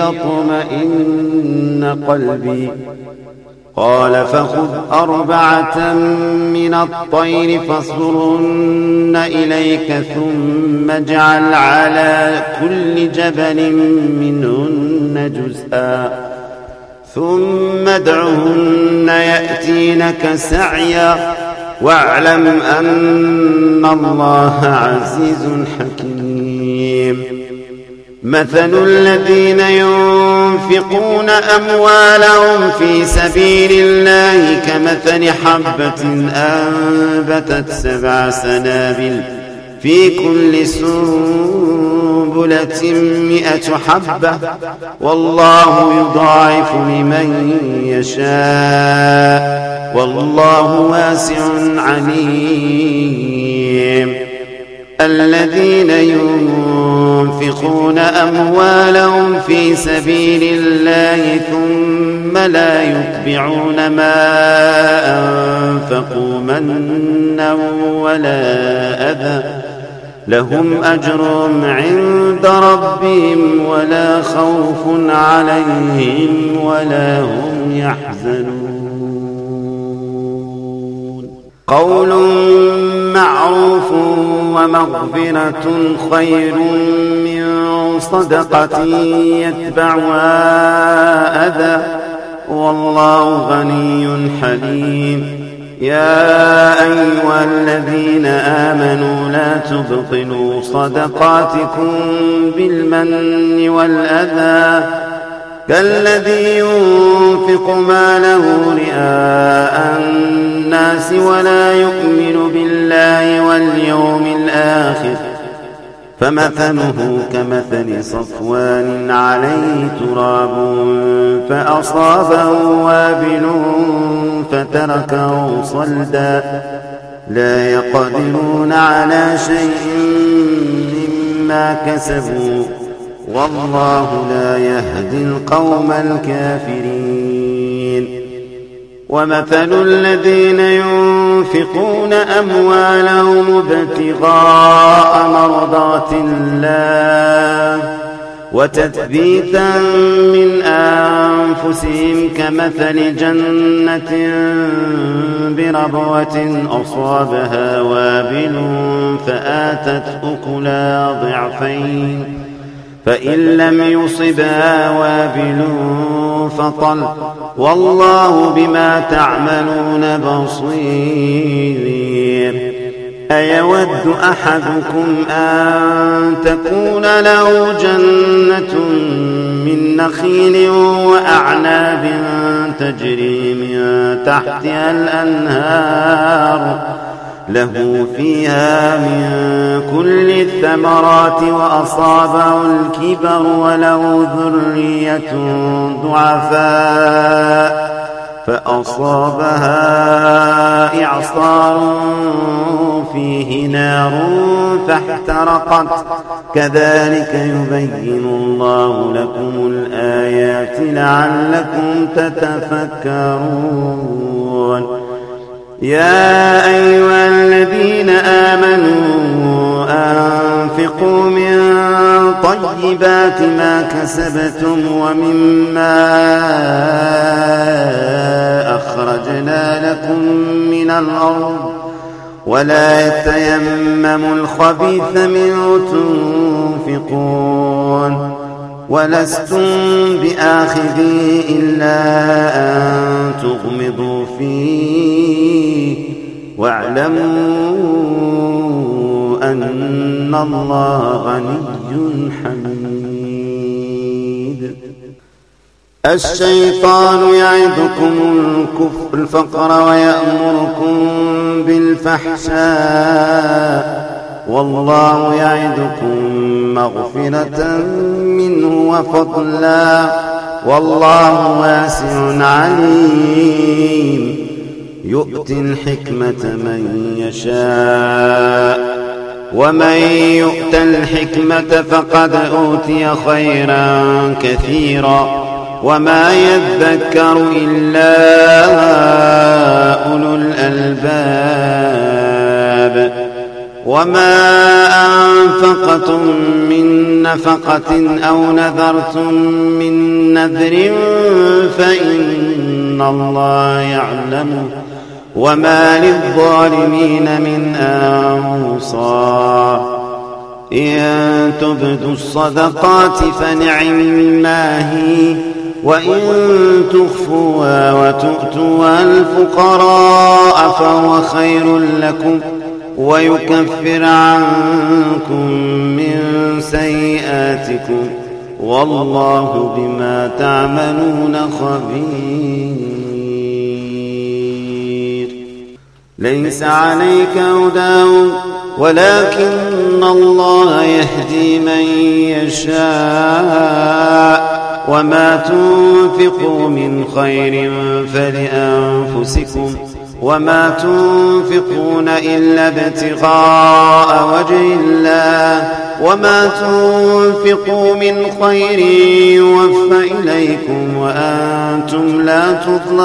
ليطمئن قلبي قال فخذ أربعة من الطير فاصرهن إليك ثم اجعل على كل جبل منهن جزءا ثم ادعهن يأتينك سعيا واعلم أن الله عزيز حكيم. مثل الذين ينفقون أموالهم في سبيل الله كمثل حبة أنبتت سبع سنابل في كل سنبلة مئة حبة والله يضاعف لمن يشاء والله واسع عليم. الذين ينفقون أموالهم في سبيل الله ثم لا يتبعون ما أنفقوا منا ولا أذى لهم أجرهم عند ربهم ولا خوف عليهم ولا هم يحزنون. قول معروف ومغفرة خير من صدقة يتبعها أذى والله غني حليم. يا أيها الذين آمنوا لا تبطلوا صدقاتكم بالمن والأذى كالذي ينفق ماله رئاء الناس ولا يؤمن بالله واليوم الآخر فمثله كمثل صفوان عليه تراب فأصابه وابل فتركه صلدا لا يقدرون على شيء مما كسبوا والله لا يهدي القوم الكافرين. ومثل الذين ينفقون أموالهم ابتغاء مرضات الله وتثبيتا من أنفسهم كمثل جنة بربوة أصابها وابل فآتت أكلها ضعفين فإن لم يصبها وابل فطل والله بما تعملون بصير. أيود أحدكم أن تكون له جنة من نخيل وأعناب تجري من تحتها الأنهار له فيها من كل الثمرات وأصابه الكبر وله ذرية ضعفاء فأصابها إعصار فيه نار فاحترقت كذلك يبين الله لكم الآيات لعلكم تتفكرون. يا أيها الذين آمنوا أنفقوا من طيبات ما كسبتم ومما أخرجنا لكم من الأرض ولا يتيمموا الخبيث منه تنفقون ولستم بآخذيه إلا أن تغمضوا فيه واعلموا أن الله غني حميد. الشيطان يعدكم الكفر الفقر ويأمركم بالفحشاء والله يعدكم مغفرة منه وفضلا والله واسع عليم. يؤتي الحكمة من يشاء ومن يؤت الحكمة فقد أوتي خيرا كثيرا وما يذكر إلا أولو الألباب. وما أنفقتم من نفقة أو نذرتم من نذر فإن الله يعلمه وما للظالمين من أنصار. إن تبدوا الصدقات فنعما هي وإن تخفوها وتؤتوها الفقراء فهو خير لكم ويكفر عنكم من سيئاتكم والله بما تعملون خبير. ليس عليك هداهم ولكن الله يهدي من يشاء وما تنفقوا من خير فلأنفسكم وما تنفقون إلا ابتغاء وجه الله وما تنفقوا من خير يوفى إليكم وأنتم لا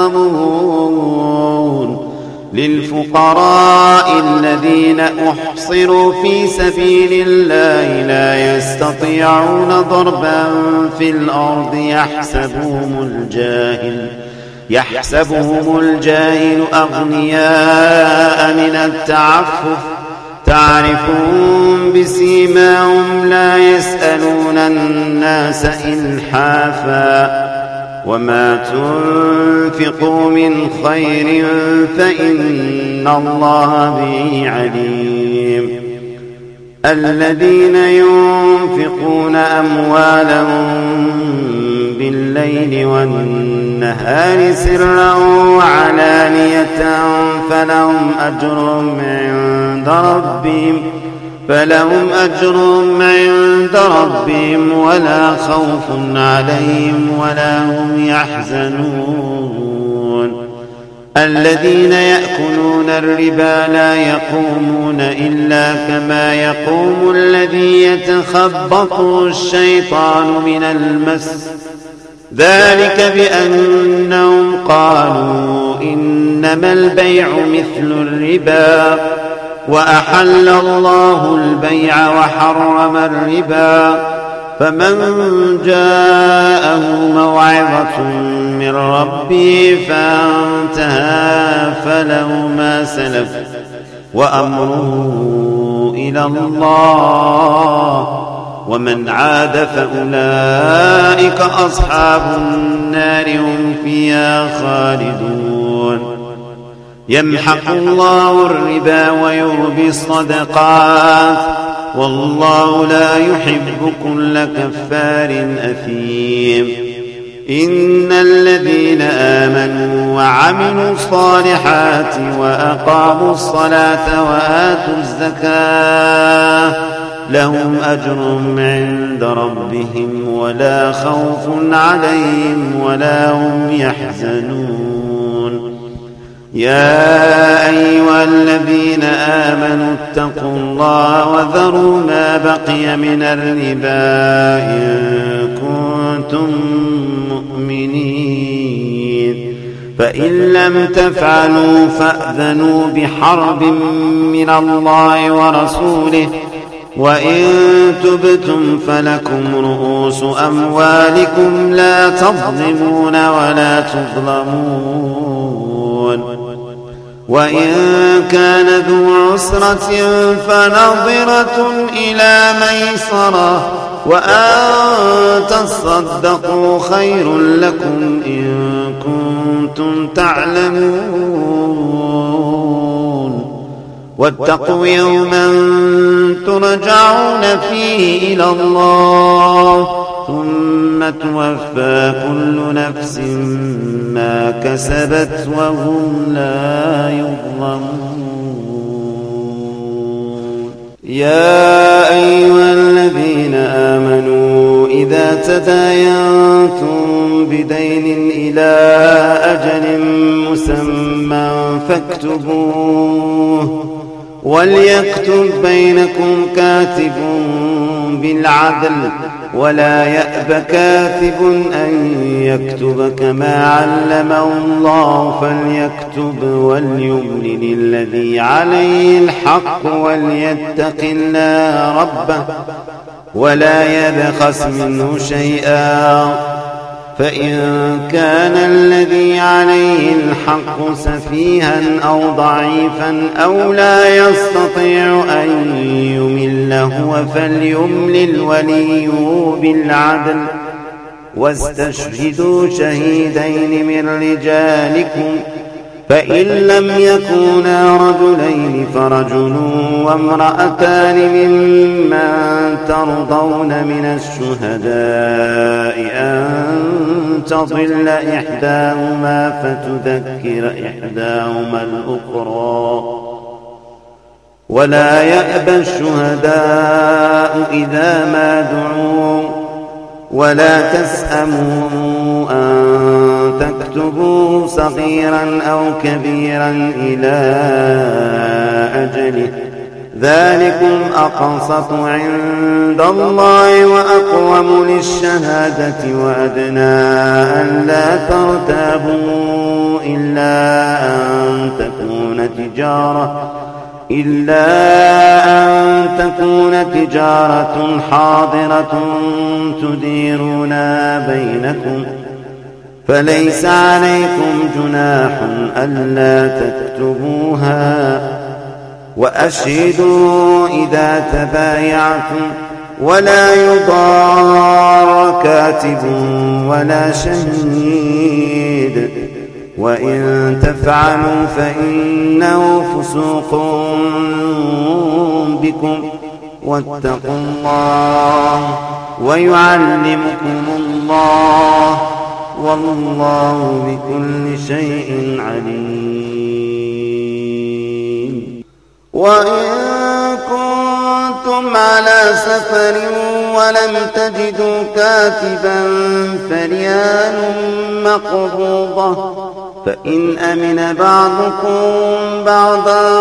تظلمون. للفقراء الذين أحصروا في سبيل الله لا يستطيعون ضربا في الأرض يحسبهم الجاهل يحسبهم الجاهل أغنياء من التعفف تعرفهم بسيماهم لا يسألون الناس إلحافا وما تنفقوا من خير فإن الله به عليم. الذين ينفقون أموالهم بالليل والنهار سرا وعلانية فلهم أجر عند ربهم فلهم أجر عند ربهم ولا خوف عليهم ولا هم يحزنون. الذين يأكلون الربا لا يقومون إلا كما يقوم الذي يتخبطه الشيطان من المس، ذلك بأنهم قالوا إنما البيع مثل الربا وأحل الله البيع وحرم الربا. فمن جاءه موعظة من ربه فانتهى فله ما سلف وأمره إلى الله ومن عاد فأولئك أصحاب النار هم فيها خالدون. يمحق الله الربا ويربي الصدقات والله لا يحب كل كفار أثيم. إن الذين آمنوا وعملوا الصالحات وأقاموا الصلاة وآتوا الزكاة لهم أجر عند ربهم ولا خوف عليهم ولا هم يحزنون. يا أيها الذين آمنوا اتقوا الله وذروا ما بقي من الربا إن كنتم مؤمنين، فإن لم تفعلوا فأذنوا بحرب من الله ورسوله، وإن تبتم فلكم رؤوس أموالكم لا تظلمون ولا تظلمون. وإن كان ذو عسرة فنظرة إلى ميسرة وأن تصدقوا خير لكم إن كنتم تعلمون. واتقوا يوما ترجعون فيه إلى الله ثم توفى كل نفس ما كسبت وهم لا يظلمون. يا أيها الذين آمنوا إذا تداينتم بدين إلى أجل مسمى فاكتبوه وليكتب بينكم كاتب بالعدل ولا يأب كاتب أن يكتب كما علمه الله فليكتب وليملل الذي عليه الحق وليتق الله ربه ولا يبخس منه شيئا، فإن كان الذي عليه الحق سفيها أو ضعيفا أو لا يستطيع أن يمل هو فليملل وليه بالعدل واستشهدوا شهيدين من رجالكم، فإن لم يكونا رجلين فرجل وامرأتان ممن ترضون من الشهداء أن تضل إحداهما فتذكر إحداهما الأخرى، ولا يأبى الشهداء إذا ما دعوا، ولا تسأموا أن تكتبوه صغيرا أو كبيرا إلى أجله، ذلكم أقسط عند الله وأقوم للشهادة وأدنى أن لا ترتابوا إلا أن تكون تجارة إلا أن تكون تجارة حاضرة تديرونها بينكم، فليس عليكم جناح ألا تكتبوها، وأشهدوا إذا تبايعتم ولا يضار كاتب ولا شهيد وإن تفعلوا فإنه فسوق بكم واتقوا الله ويعلمكم الله والله بكل شيء عليم. وإن كنتم على سفر ولم تجدوا كاتبا فرهان مقبوضة فإن أمن بعضكم بعضا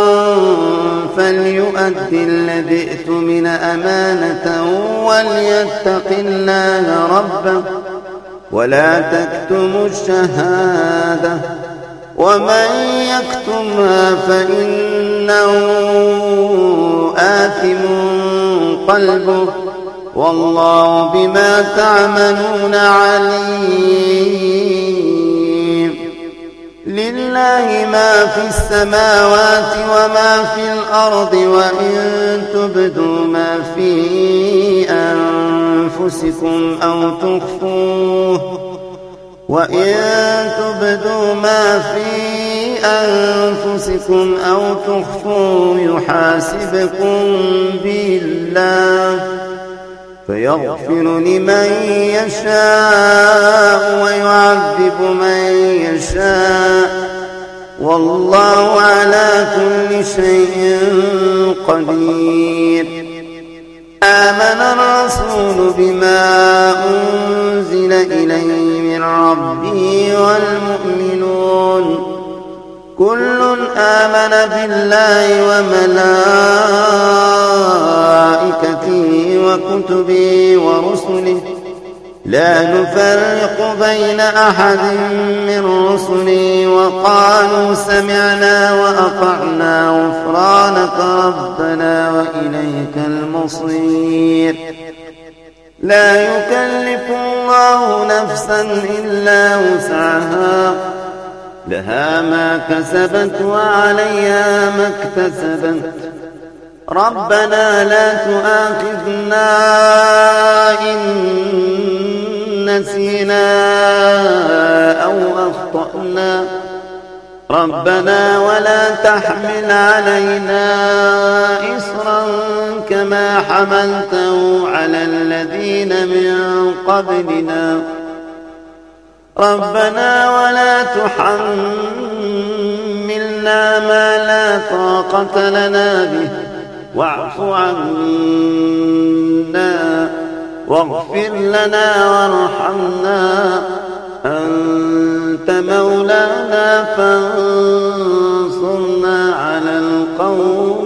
فليؤد الذي اؤتمن أمانته وليتق الله ربه ولا تكتموا الشهادة ومن يكتمها فإنه آثم قلبه والله بما تعملون عليم. لله ما في السماوات وما في الأرض وإن تبدوا ما في أنفسكم أو تخفوه وإن تبدوا ما في أنفسكم أو تخفوه يحاسبكم به الله فيغفر لمن يشاء ويعذب من يشاء والله على كل شيء قدير. آمن الرسول بما أنزل إليه من ربه والمؤمنون كل آمن بالله وملائكته وكتبه ورسله لا نفرق بين أحد من رسله وقالوا سمعنا وأطعنا غفرانك ربنا وإليك المصير. لا يكلف الله نفسا إلا وسعها لها ما كسبت وعليها ما اكتسبت ربنا لا تؤاخذنا إن نسينا أو أخطأنا ربنا ولا تحمل علينا إصرا كما حملته على الذين من قبلنا ربنا ولا تحملنا ما لا طاقة لنا به واعف عنا واغفر لنا وارحمنا أنت مولانا فانصرنا على القوم